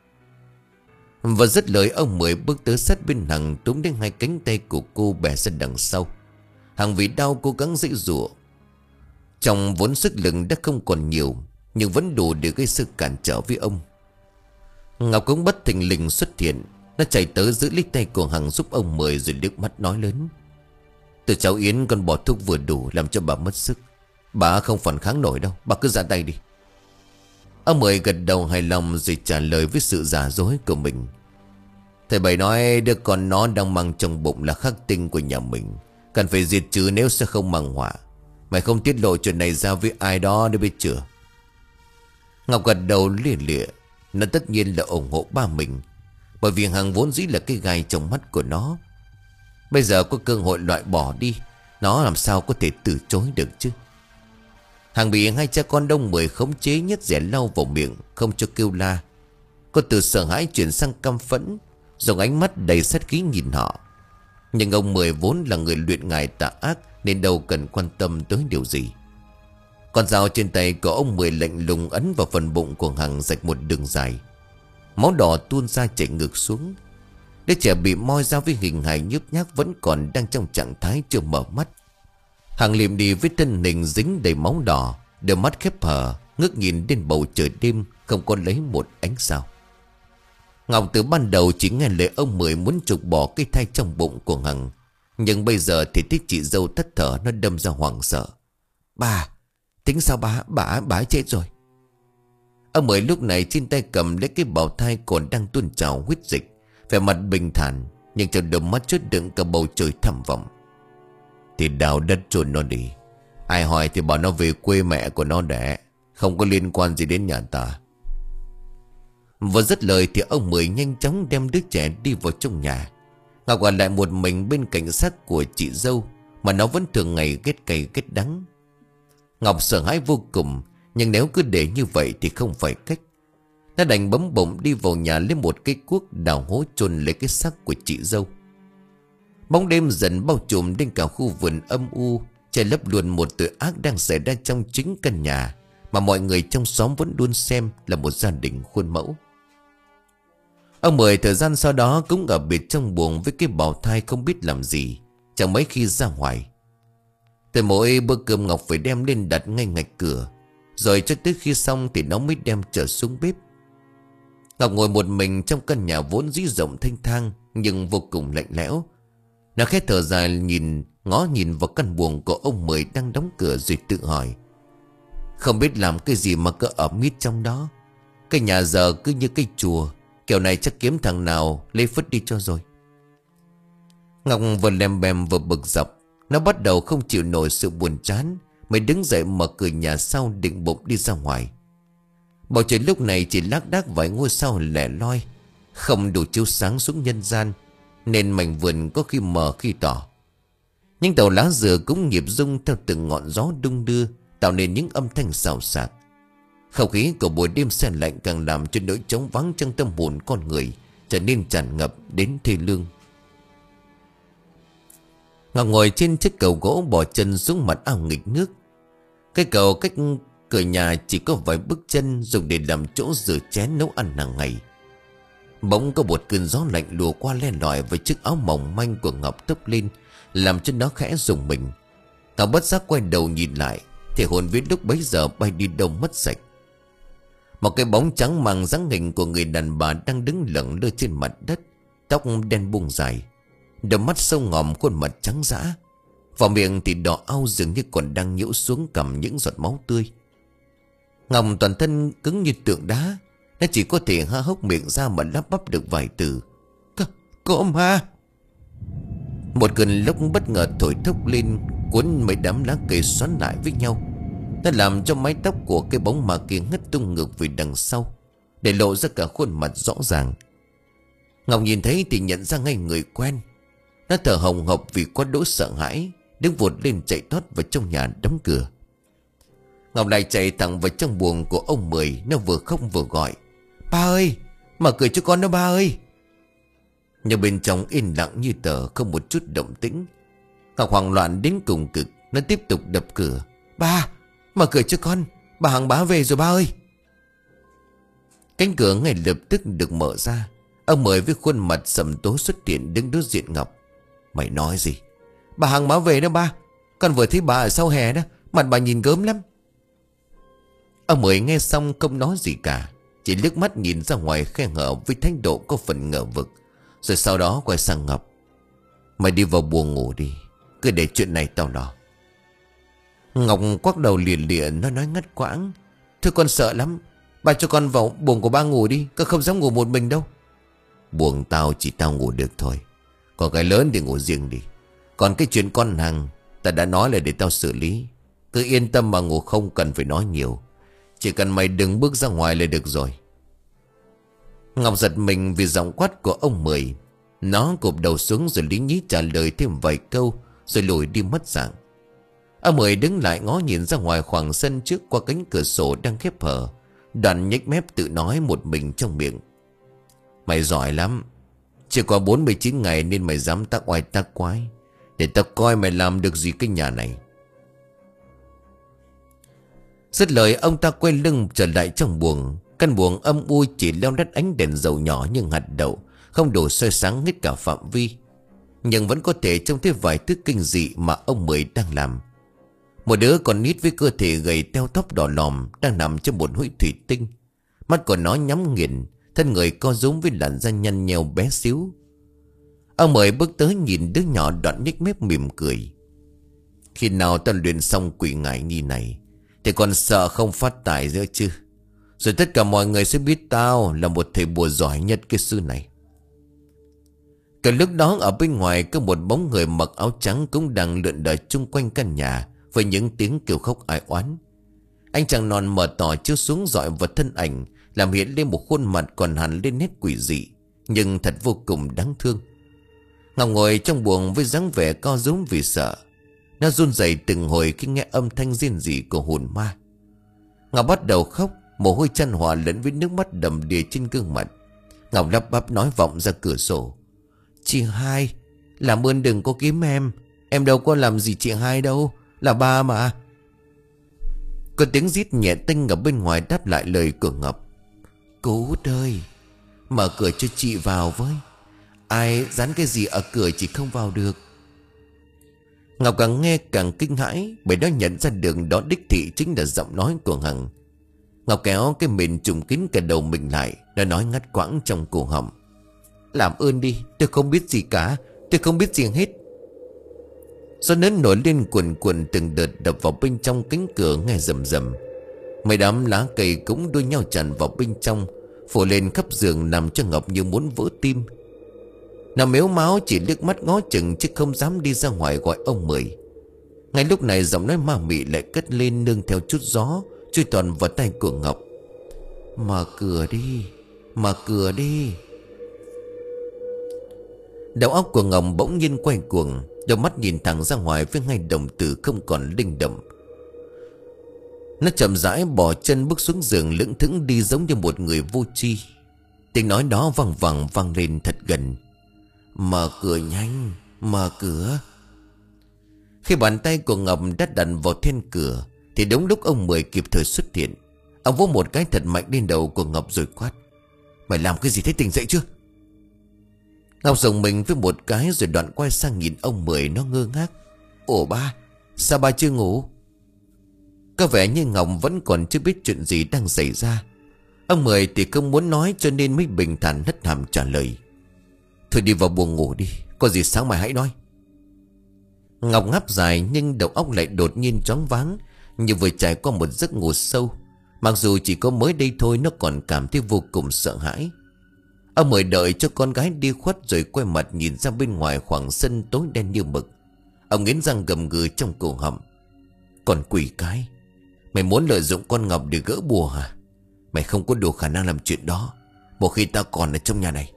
Và dứt lời, ông Mười bước tới sát bên Hằng, túm đến hai cánh tay của cô bẻ ra đằng sau. Hằng vì đau cố gắng giãy giụa. Trong vốn sức lực đã không còn nhiều, nhưng vẫn đủ để gây sự cản trở với ông. Ngọc cũng bất thình lình xuất hiện. Nó chạy tới giữ lấy tay của Hằng giúp ông Mười, rồi liếc mắt nói lớn. Từ cháu Yến con bỏ thuốc vừa đủ làm cho bà mất sức. Bà không phản kháng nổi đâu, bà cứ ra tay đi. Ông Mười gật đầu hài lòng rồi trả lời với sự giả dối của mình. Thầy Bảy nói đứa con nó đang mang trong bụng là khắc tinh của nhà mình, cần phải diệt trừ nếu sẽ không mang họa. Mày không tiết lộ chuyện này ra với ai đó để biết chưa? Ngọc gật đầu lìa lịa. Nó tất nhiên là ủng hộ ba mình, bởi vì Hằng vốn dĩ là cái gai trong mắt của nó. Bây giờ có cơ hội loại bỏ đi, nó làm sao có thể từ chối được chứ. Hằng bị hai cha con Đông Mười khống chế, nhét rẻ lau vào miệng, không cho kêu la. Cô từ sợ hãi chuyển sang căm phẫn, dùng ánh mắt đầy sát khí nhìn họ. Nhưng ông Mười vốn là người luyện ngài tà ác, nên đâu cần quan tâm tới điều gì. Con dao trên tay của ông Mười lạnh lùng ấn vào phần bụng của Hằng, rạch một đường dài. Máu đỏ tuôn ra chảy ngược xuống. Đứa trẻ bị moi ra với hình hài nhớp nhác vẫn còn đang trong trạng thái chưa mở mắt. Hằng liệm đi với thân hình dính đầy máu đỏ, đôi mắt khép hờ, ngước nhìn lên bầu trời đêm không có lấy một ánh sao. Ngọc từ ban đầu chỉ nghe lời ông Mười muốn trục bỏ cái thai trong bụng của Hằng, nhưng bây giờ thì thấy chị dâu thất thở, nó đâm ra hoảng sợ. Bà, tính sao bà, bà, bà chết rồi. Ông Mười lúc này trên tay cầm lấy cái bào thai còn đang tuôn trào huyết dịch, vẻ mặt bình thản, nhưng trong đôi mắt chứa đựng cả bầu trời thẳm vọng. Thì đào đất chôn nó đi. Ai hỏi thì bảo nó về quê mẹ của nó đẻ, không có liên quan gì đến nhà ta. Vừa dứt lời thì ông Mười nhanh chóng đem đứa trẻ đi vào trong nhà. Ngọc ở lại một mình bên cạnh xác của chị dâu, mà nó vẫn thường ngày ghét cay ghét đắng. Ngọc sợ hãi vô cùng, nhưng nếu cứ để như vậy thì không phải cách. Nó đành bấm bụng đi vào nhà lấy một cái cuốc đào hố chôn lấy cái xác của chị dâu. Bóng đêm dần bao trùm đến cả khu vườn âm u, che lấp luôn một tội ác đang xảy ra trong chính căn nhà mà mọi người trong xóm vẫn luôn xem là một gia đình khuôn mẫu. Ông Mười thời gian sau đó cũng ở biệt trong buồng với cái bào thai không biết làm gì, chẳng mấy khi ra ngoài. Từ mỗi bữa cơm Ngọc phải đem lên đặt ngay ngạch cửa, rồi cho tới khi xong thì nó mới đem trở xuống bếp. Ngọc ngồi một mình trong căn nhà vốn dĩ rộng thanh thang nhưng vô cùng lạnh lẽo. Nó khẽ thở dài nhìn ngó nhìn vào căn buồng của ông Mười đang đóng cửa, rồi tự hỏi, không biết làm cái gì mà cứ ở mít trong đó. Cái nhà giờ cứ như cái chùa, kiểu này chắc kiếm thằng nào lấy phất đi cho rồi. Ngọc vừa lem bem vừa bực dọc. Nó bắt đầu không chịu nổi sự buồn chán, mới đứng dậy mở cửa nhà sau định bụng đi ra ngoài. Bầu trời lúc này chỉ lác đác vài ngôi sao lẻ loi, không đủ chiếu sáng xuống nhân gian, nên mảnh vườn có khi mờ khi tỏ. Những tàu lá dừa cũng nhịp rung theo từng ngọn gió đung đưa, tạo nên những âm thanh xào xạc. Không khí của buổi đêm se lạnh càng làm cho nỗi trống vắng trong tâm hồn con người trở nên tràn ngập đến thê lương. Ngọc ngồi trên chiếc cầu gỗ bỏ chân xuống mặt ao nghịch nước. Cái cầu cách cửa nhà chỉ có vài bước chân, dùng để làm chỗ rửa chén nấu ăn hàng ngày. Bỗng có một cơn gió lạnh lùa qua len lỏi với chiếc áo mỏng manh của Ngọc tấp lên, làm cho nó khẽ rùng mình. Ngọc bất giác quay đầu nhìn lại, thì hồn vía lúc bấy giờ bay đi đâu mất sạch. Một cái bóng trắng mang dáng hình của người đàn bà đang đứng lững lơ trên mặt đất, tóc đen buông dài, đôi mắt sâu ngòm, khuôn mặt trắng dã, vào miệng thì đỏ au dường như còn đang nhiễu xuống cầm những giọt máu tươi. Ngọc toàn thân cứng như tượng đá. Nó chỉ có thể há hốc miệng ra mà lắp bắp được vài từ. Có, có ma. Một cơn lốc bất ngờ thổi thốc lên, cuốn mấy đám lá cây xoắn lại với nhau. Nó làm cho mái tóc của cái bóng ma kia ngất tung ngược về đằng sau, để lộ ra cả khuôn mặt rõ ràng. Ngọc nhìn thấy thì nhận ra ngay người quen. Nó thở hồng hộc vì quá đỗi sợ hãi, đứng vụt lên chạy thoát vào trong nhà đóng cửa. Ngọc lại chạy thẳng vào trong buồng của ông Mười. Nó vừa khóc vừa gọi: Ba ơi, mở cửa cho con đó ba ơi. Nhưng bên trong yên lặng như tờ, không một chút động tĩnh. Ngọc hoảng loạn đến cùng cực. Nó tiếp tục đập cửa: Ba, mở cửa cho con, bà Hằng bá về rồi ba ơi. Cánh cửa ngay lập tức được mở ra. Ông Mười với khuôn mặt sầm tối xuất hiện đứng đối diện Ngọc. Mày nói gì? Bà Hằng bá về đó ba. Con vừa thấy bà ở sau hè đó, mặt bà nhìn gớm lắm. Ông Mười nghe xong không nói gì cả, chỉ liếc mắt nhìn ra ngoài khe hở với thái độ có phần ngờ vực. Rồi sau đó quay sang Ngọc: Mày đi vào buồng ngủ đi, cứ để chuyện này tao lo. Ngọc quắc đầu liền liền. Nó nói ngắt quãng: Thôi con sợ lắm, bà cho con vào buồng của ba ngủ đi, con không dám ngủ một mình đâu. Buồng tao chỉ tao ngủ được thôi, còn cái lớn thì ngủ riêng đi. Còn cái chuyện con Hằng, ta đã nói là để tao xử lý. Cứ yên tâm mà ngủ, không cần phải nói nhiều. Chỉ cần mày đừng bước ra ngoài là được rồi. Ngọc giật mình vì giọng quát của ông Mười. Nó cụp đầu xuống rồi lý nhí trả lời thêm vài câu, rồi lùi đi mất dạng. Ông Mười đứng lại ngó nhìn ra ngoài khoảng sân trước qua cánh cửa sổ đang khép hờ. Đoạn nhếch mép tự nói một mình trong miệng: Mày giỏi lắm, chỉ qua bốn mươi chín ngày nên mày dám tác oai tác quái. Để tao coi mày làm được gì cái nhà này. Dứt lời ông ta quay lưng trở lại trong buồng. Căn buồng âm u chỉ leo lét ánh đèn dầu nhỏ như hạt đậu, không đủ soi sáng hết cả phạm vi, nhưng vẫn có thể trông thấy vài thứ kinh dị mà ông Mười đang làm. Một đứa con nít với cơ thể gầy teo tóc đỏ lòm đang nằm trong một hũ thủy tinh. Mắt của nó nhắm nghiền, thân người co rúm với làn da nhăn nheo bé xíu. Ông Mười bước tới nhìn đứa nhỏ, đoạn nhếch mép mỉm cười: Khi nào tao luyện xong quỷ ngải nhi này thì còn sợ không phát tài nữa chứ. Rồi tất cả mọi người sẽ biết tao là một thầy bùa giỏi nhất cái xứ này. Cả lúc đó ở bên ngoài có một bóng người mặc áo trắng cũng đang lượn lờ chung quanh căn nhà với những tiếng kêu khóc ai oán. Anh chàng non mở tỏ chiếu xuống dọi vào thân ảnh, làm hiện lên một khuôn mặt còn hẳn lên nét quỷ dị, nhưng thật vô cùng đáng thương. Ngọc ngồi trong buồng với dáng vẻ co rúm vì sợ. Nó run rẩy từng hồi khi nghe âm thanh rên rỉ của hồn ma. Ngọc bắt đầu khóc, mồ hôi chan hòa lẫn với nước mắt đầm đìa trên gương mặt. Ngọc lắp bắp nói vọng ra cửa sổ: Chị hai, làm ơn đừng có kiếm em. Em đâu có làm gì chị hai đâu, là ba mà. Có tiếng rít nhẹ tênh ở bên ngoài đáp lại lời của Ngọc: Cô Út ơi, mở cửa cho chị vào với. Ai dán cái gì ở cửa chị không vào được. Ngọc càng nghe càng kinh hãi, bởi nó nhận ra được đó đích thị chính là giọng nói của Hằng. Ngọc kéo cái mền trùm kín cả đầu mình lại, đã nói ngắt quãng trong cổ họng: Làm ơn đi, tôi không biết gì cả, tôi không biết gì hết. Gió lớn nổi lên cuồn cuộn từng đợt đập vào bên trong cánh cửa nghe rầm rầm. Mấy đám lá cây cũng đua nhau tràn vào bên trong, phủ lên khắp giường làm cho Ngọc như muốn vỡ tim. Nó mếu máo chỉ liếc mắt ngó chừng chứ không dám đi ra ngoài gọi ông Mười. Ngay lúc này giọng nói ma mị lại cất lên nương theo chút gió, chui toàn vào tay của Ngọc: Mở cửa đi, mở cửa đi. Đầu óc của Ngọc bỗng nhiên quay cuồng, đôi mắt nhìn thẳng ra ngoài với ngay đồng tử không còn linh động. Nó chậm rãi bỏ chân bước xuống giường, lững thững đi giống như một người vô tri. Tiếng nói đó vang vẳng vang lên thật gần: Mở cửa nhanh, mở cửa. Khi bàn tay của Ngọc đã đặt vào then cửa thì đúng lúc ông Mười kịp thời xuất hiện. Ông vỗ một cái thật mạnh lên đầu của Ngọc rồi quát: Mày làm cái gì thế, tỉnh dậy chưa? Ngọc rùng mình với một cái rồi đoạn quay sang nhìn ông Mười. Nó ngơ ngác: Ủa ba, sao ba chưa ngủ? Có vẻ như Ngọc vẫn còn chưa biết chuyện gì đang xảy ra. Ông Mười thì không muốn nói cho nên mới bình thản hất hàm trả lời: Thôi đi vào buồng ngủ đi, có gì sáng mai hãy nói. Ngọc ngáp dài nhưng đầu óc lại đột nhiên choáng váng, như vừa trải qua một giấc ngủ sâu. Mặc dù chỉ có mới đây thôi, nó còn cảm thấy vô cùng sợ hãi. Ông Mười đợi cho con gái đi khuất rồi quay mặt nhìn ra bên ngoài khoảng sân tối đen như mực. Ông nghiến răng gầm gừ trong cổ họng. Còn quỷ cái, mày muốn lợi dụng con Ngọc để gỡ bùa hả? Mày không có đủ khả năng làm chuyện đó một khi ta còn ở trong nhà này.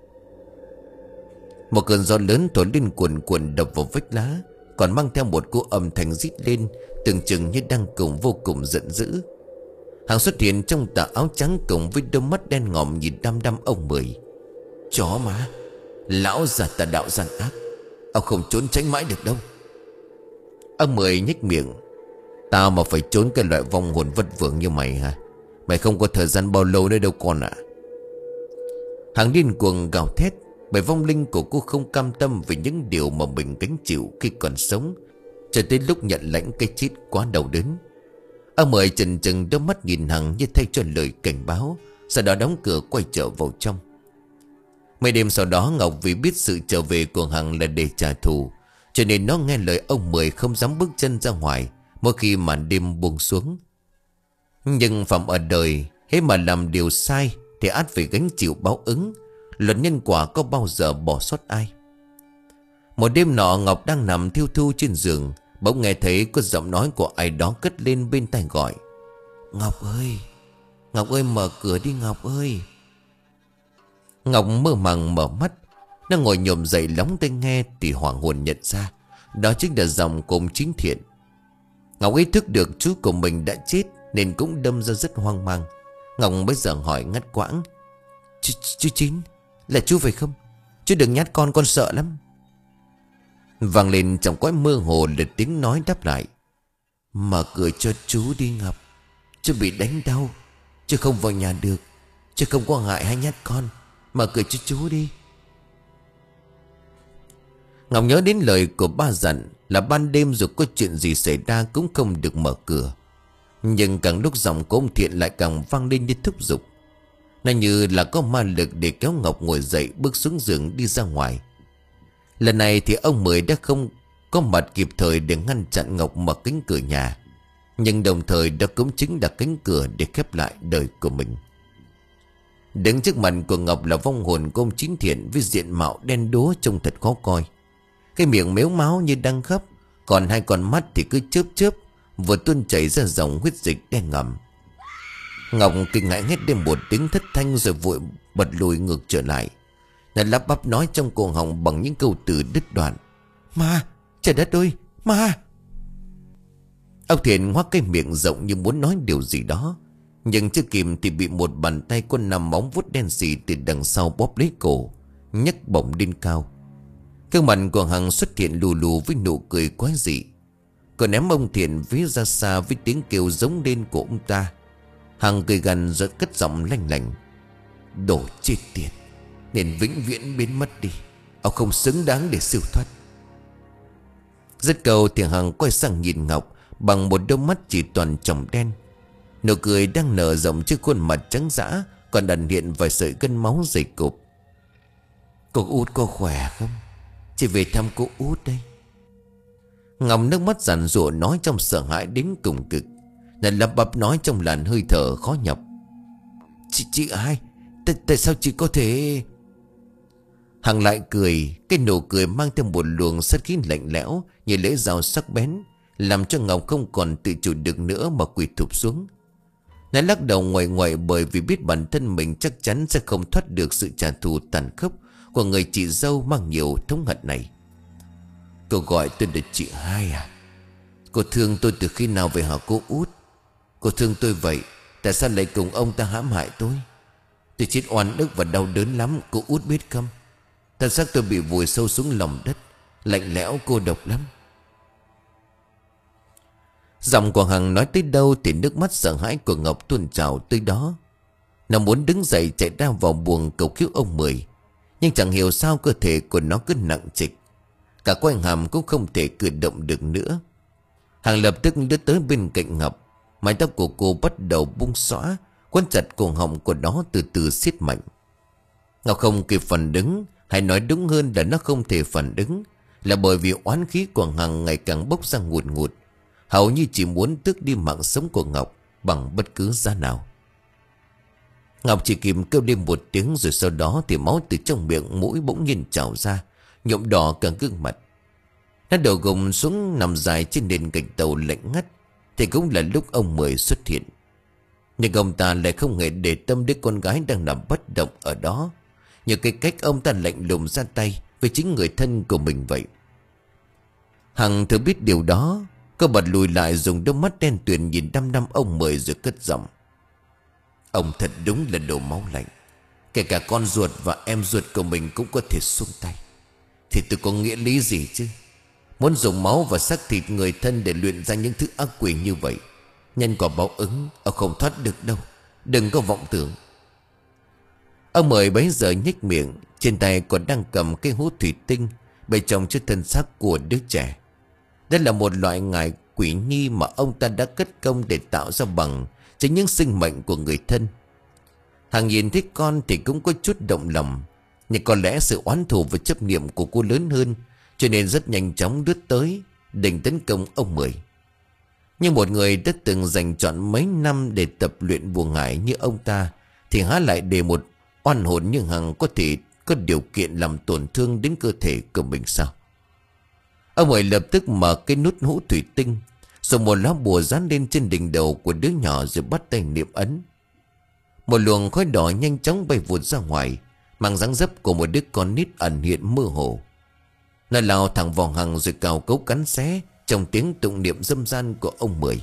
Một cơn gió lớn thổi lên cuồn cuộn đập vào vách lá, còn mang theo một cú âm thanh rít lên, tưởng chừng như đang cùng vô cùng giận dữ. Hằng xuất hiện trong tà áo trắng cùng với đôi mắt đen ngòm nhìn đăm đăm ông Mười. Chó má, lão già tà đạo gian ác, ông không trốn tránh mãi được đâu. Ông Mười nhếch miệng. Tao mà phải trốn cái loại vong hồn vất vưởng như mày hả? Mày không có thời gian bao lâu nữa đâu con ạ. Hằng điên cuồng gào thét, bởi vong linh của cô không cam tâm về những điều mà mình gánh chịu khi còn sống, cho tới lúc nhận lãnh cái chết quá đau đớn. Ông Mười chần chừng đôi mắt nhìn Hằng như thay cho lời cảnh báo, sau đó đóng cửa quay trở vào trong. Mấy đêm sau đó, Ngọc vì biết sự trở về của Hằng là để trả thù, cho nên nó nghe lời ông Mười không dám bước chân ra ngoài mỗi khi màn đêm buông xuống. Nhưng phẩm ở đời, hễ mà làm điều sai thì ắt phải gánh chịu báo ứng. Luật nhân quả có bao giờ bỏ sót ai. Một đêm nọ, Ngọc đang nằm thiêu thu trên giường, bỗng nghe thấy có giọng nói của ai đó cất lên bên tai gọi. Ngọc ơi, Ngọc ơi, mở cửa đi Ngọc ơi. Ngọc mơ màng mở mắt. Nó ngồi nhổm dậy lóng tai nghe thì hoảng hồn nhận ra đó chính là giọng của ông Chính Thiện. Ngọc ý thức được chú của mình đã chết nên cũng đâm ra rất hoang mang. Ngọc bây giờ hỏi ngắt quãng. Chú, chú Chín, là chú phải không? Chú đừng nhát con, con sợ lắm. Vang lên trong cõi mơ hồ là tiếng nói đáp lại. Mở cửa cho chú đi Ngọc. Chú bị đánh đau, chú không vào nhà được. Chú không có ngại hay nhát con. Mở cửa cho chú đi. Ngọc nhớ đến lời của ba dặn là ban đêm dù có chuyện gì xảy ra cũng không được mở cửa. Nhưng càng lúc giọng của ông Thiện lại càng vang lên như thúc giục. Nó như là có ma lực để kéo Ngọc ngồi dậy, bước xuống giường đi ra ngoài. Lần này thì ông Mười đã không có mặt kịp thời để ngăn chặn Ngọc mở cánh cửa nhà. Nhưng đồng thời đó cũng chính là cánh cửa để khép lại đời của mình. Đứng trước mặt của Ngọc là vong hồn của ông Chính Thiện với diện mạo đen đúa trông thật khó coi. Cái miệng mếu máo như đang khóc, còn hai con mắt thì cứ chớp chớp, vừa tuôn chảy ra dòng huyết dịch đen ngòm. Ngọc kinh ngạc hét lên một tiếng thất thanh rồi vội bật lùi ngược trở lại. Nó lắp bắp nói trong cổ họng bằng những câu từ đứt đoạn. Ma, trời đất ơi, ma. Ông Thiện ngoác cái miệng rộng như muốn nói điều gì đó, nhưng chưa kịp thì bị một bàn tay con nằm móng vuốt đen xì từ đằng sau bóp lấy cổ, nhấc bổng lên cao. Gương mặt của Hằng xuất hiện lù lù với nụ cười quái dị. Còn ném ông Thiện vế ra xa với tiếng kêu giống lên của ông ta. Hằng cười gằn rồi cất giọng lanh lành. Đồ chết tiệt, nên vĩnh viễn biến mất đi. Ông không xứng đáng để siêu thoát. Dứt câu thì Hằng quay sang nhìn Ngọc bằng một đôi mắt chỉ toàn tròng đen. Nụ cười đang nở rộng trước khuôn mặt trắng dã, còn ẩn hiện vài sợi gân máu dày cộp. Cô út có khỏe không? Chỉ về thăm cô út đây. Ngọc nước mắt giàn giụa nói trong sợ hãi đến cùng cực. Nàng lắp bắp nói trong làn hơi thở khó nhọc. Chị, chị ai? Tại, tại sao chị có thể... Hằng lại cười. Cái nụ cười mang theo một luồng sát khí lạnh lẽo như lưỡi dao sắc bén, làm cho Ngọc không còn tự chủ được nữa mà quỳ thụp xuống. Nàng lắc đầu ngoại ngoại bởi vì biết bản thân mình chắc chắn sẽ không thoát được sự trả thù tàn khốc của người chị dâu mang nhiều thống hận này. Cô gọi tôi là chị hai à? Cô thương tôi từ khi nào vậy hả cô út? Cô thương tôi vậy, tại sao lại cùng ông ta hãm hại tôi? Tôi chết oan ức và đau đớn lắm, cô út biết không? Thân xác tôi bị vùi sâu xuống lòng đất, lạnh lẽo cô độc lắm. Giọng của Hằng nói tới đâu thì nước mắt sợ hãi của Ngọc tuôn trào tới đó. Nó muốn đứng dậy chạy ra vào buồng cầu cứu ông Mười, nhưng chẳng hiểu sao cơ thể của nó cứ nặng trịch. Cả quanh hàm cũng không thể cử động được nữa. Hằng lập tức đưa tới bên cạnh Ngọc. Mái tóc của cô bắt đầu bung xõa, quấn chặt cổ họng của nó từ từ siết mạnh. Ngọc không kịp phản ứng, hay nói đúng hơn là nó không thể phản ứng, là bởi vì oán khí của Hằng ngày càng bốc ra ngùn ngụt, hầu như chỉ muốn tước đi mạng sống của Ngọc bằng bất cứ giá nào. Ngọc chỉ kịp kêu lên một tiếng, rồi sau đó thì máu từ trong miệng mũi bỗng nhiên trào ra, nhuộm đỏ cả gương mặt. Nó đầu gục xuống nằm dài trên nền gạch tàu lạnh ngắt. Thì cũng là lúc ông Mười xuất hiện. Nhưng ông ta lại không hề để tâm đến con gái đang nằm bất động ở đó, như cái cách ông ta lạnh lùng ra tay với chính người thân của mình vậy. Hằng thừa biết điều đó, cô bật lùi lại, dùng đôi mắt đen tuyền nhìn đăm đăm ông Mười rồi cất giọng: "Ông thật đúng là đồ máu lạnh. Kể cả con ruột và em ruột của mình cũng có thể xuống tay. Thì tôi có nghĩa lý gì chứ? Muốn dùng máu và xác thịt người thân để luyện ra những thứ ác quỷ như vậy, nhân quả báo ứng, ông không thoát được đâu. Đừng có vọng tưởng." Ông Mười bấy giờ nhếch miệng, trên tay còn đang cầm cái hũ thủy tinh bày trong chiếc thân xác của đứa trẻ. Đây là một loại ngải quỷ nhi mà ông ta đã cất công để tạo ra bằng chính những sinh mệnh của người thân. Hằng nhìn thấy con thì cũng có chút động lòng, nhưng có lẽ sự oán thù và chấp niệm của cô lớn hơn, cho nên rất nhanh chóng lướt tới định tấn công ông Mười. Nhưng một người đã từng dành trọn mấy năm để tập luyện bùa ngải như ông ta, thì há lại để một oan hồn như Hằng có thể có điều kiện làm tổn thương đến cơ thể của mình sao? Ông Mười lập tức mở cái nút hũ thủy tinh, rồi một lá bùa dán lên trên đỉnh đầu của đứa nhỏ, rồi bắt tay niệm ấn. Một luồng khói đỏ nhanh chóng bay vụt ra ngoài, mang dáng dấp của một đứa con nít ẩn hiện mơ hồ. Nó lao thẳng vào Hằng rồi cào cấu cắn xé trong tiếng tụng niệm dâm gian của ông Mười.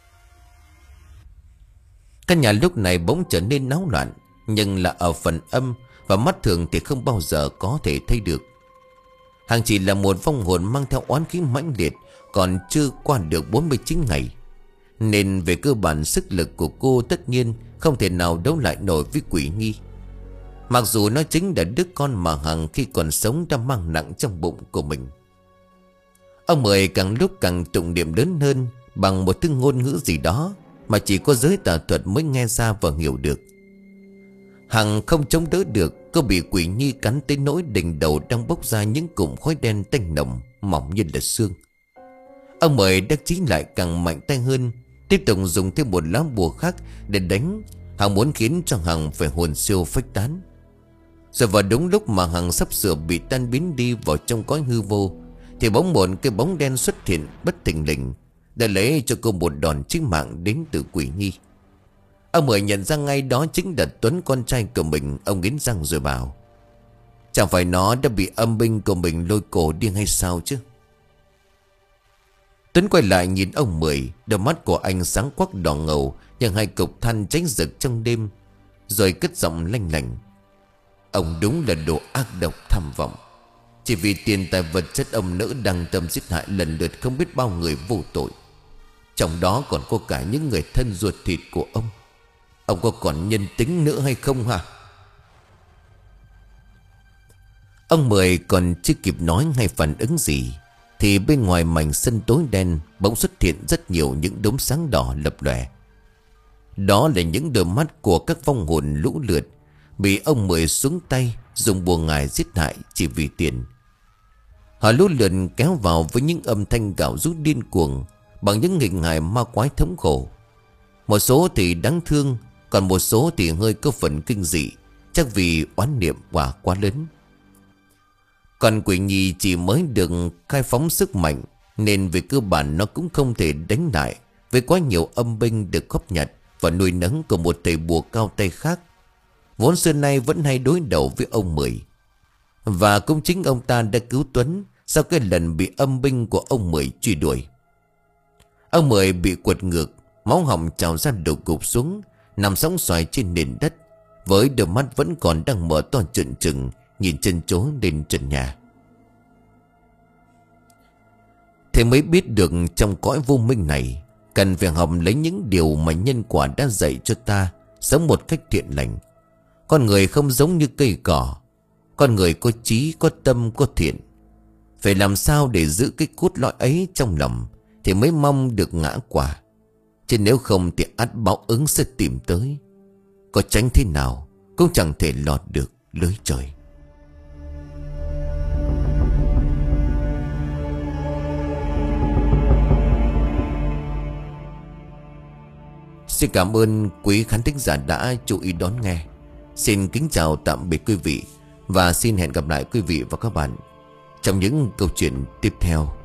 Căn nhà lúc này bỗng trở nên náo loạn, nhưng là ở phần âm, và mắt thường thì không bao giờ có thể thấy được. Hằng chỉ là một vong hồn mang theo oán khí mãnh liệt, còn chưa qua được bốn mươi chín ngày, nên về cơ bản sức lực của cô tất nhiên không thể nào đấu lại nổi với quỷ nhi. Mặc dù nó chính là đứa con mà Hằng khi còn sống đã mang nặng trong bụng của mình. Ông Mười càng lúc càng tụng niệm lớn hơn, bằng một thứ ngôn ngữ gì đó mà chỉ có giới tà thuật mới nghe ra và hiểu được. Hằng không chống đỡ được, cô bị quỷ nhi cắn tới nỗi đỉnh đầu đang bốc ra những cụm khói đen tanh nồng, mỏng như là xương. Ông Mười đắc chí lại càng mạnh tay hơn, tiếp tục dùng thêm một lá bùa khác để đánh. Hằng muốn khiến cho Hằng phải hồn siêu phách tán. Rồi vào đúng lúc mà Hằng sắp sửa bị tan biến đi vào trong cõi hư vô, thì bỗng một cái bóng đen xuất hiện bất thình lình, đã lấy cho cô một đòn chí mạng đến từ quỷ nhi. Ông Mười nhận ra ngay đó chính là Tuấn, con trai của mình. Ông nghiến răng rồi bảo: "Chẳng phải nó đã bị âm binh của mình lôi cổ đi hay sao chứ?" Tuấn quay lại nhìn ông Mười, đôi mắt của anh sáng quắc đỏ ngầu, nhưng hai cục than cháy rực trong đêm, rồi cất giọng lanh lành: "Ông đúng là đồ ác độc tham vọng. Chỉ vì tiền tài vật chất, ông nỡ đăng tâm giết hại lần lượt không biết bao người vô tội. Trong đó còn có cả những người thân ruột thịt của ông. Ông có còn nhân tính nữa hay không hả?" Ông Mười còn chưa kịp nói hay phản ứng gì, thì bên ngoài mảnh sân tối đen bỗng xuất hiện rất nhiều những đốm sáng đỏ lập lòe. Đó là những đôi mắt của các vong hồn lũ lượt bị ông Mười xuống tay dùng bùa ngải giết hại chỉ vì tiền. Họ lũ lượt kéo vào với những âm thanh gào rú điên cuồng, bằng những hình hài ma quái thống khổ. Một số thì đáng thương, còn một số thì hơi có phần kinh dị, chắc vì oán niệm quả quá lớn. Còn quỷ nhi chỉ mới được khai phóng sức mạnh, nên về cơ bản nó cũng không thể đánh lại với quá nhiều âm binh được góp nhặt và nuôi nấng của một thầy bùa cao tay khác, vốn xưa nay vẫn hay đối đầu với ông Mười. Và cũng chính ông ta đã cứu Tuấn sau cái lần bị âm binh của ông Mười truy đuổi. Ông Mười bị quật ngược, máu họng trào ra đổ gục xuống, nằm sóng xoài trên nền đất, với đôi mắt vẫn còn đang mở to trợn trừng nhìn chân chối lên trần nhà. Thế mới biết được trong cõi vô minh này, cần phải học lấy những điều mà nhân quả đã dạy cho ta, sống một cách thiện lành. Con người không giống như cây cỏ, con người có trí, có tâm, có thiện. Phải làm sao để giữ cái cốt lõi ấy trong lòng thì mới mong được ngã quả. Chứ nếu không thì ắt báo ứng sẽ tìm tới, có tránh thế nào cũng chẳng thể lọt được lưới trời. Xin cảm ơn quý khán thính giả đã chú ý đón nghe. Xin kính chào tạm biệt quý vị, và xin hẹn gặp lại quý vị và các bạn trong những câu chuyện tiếp theo.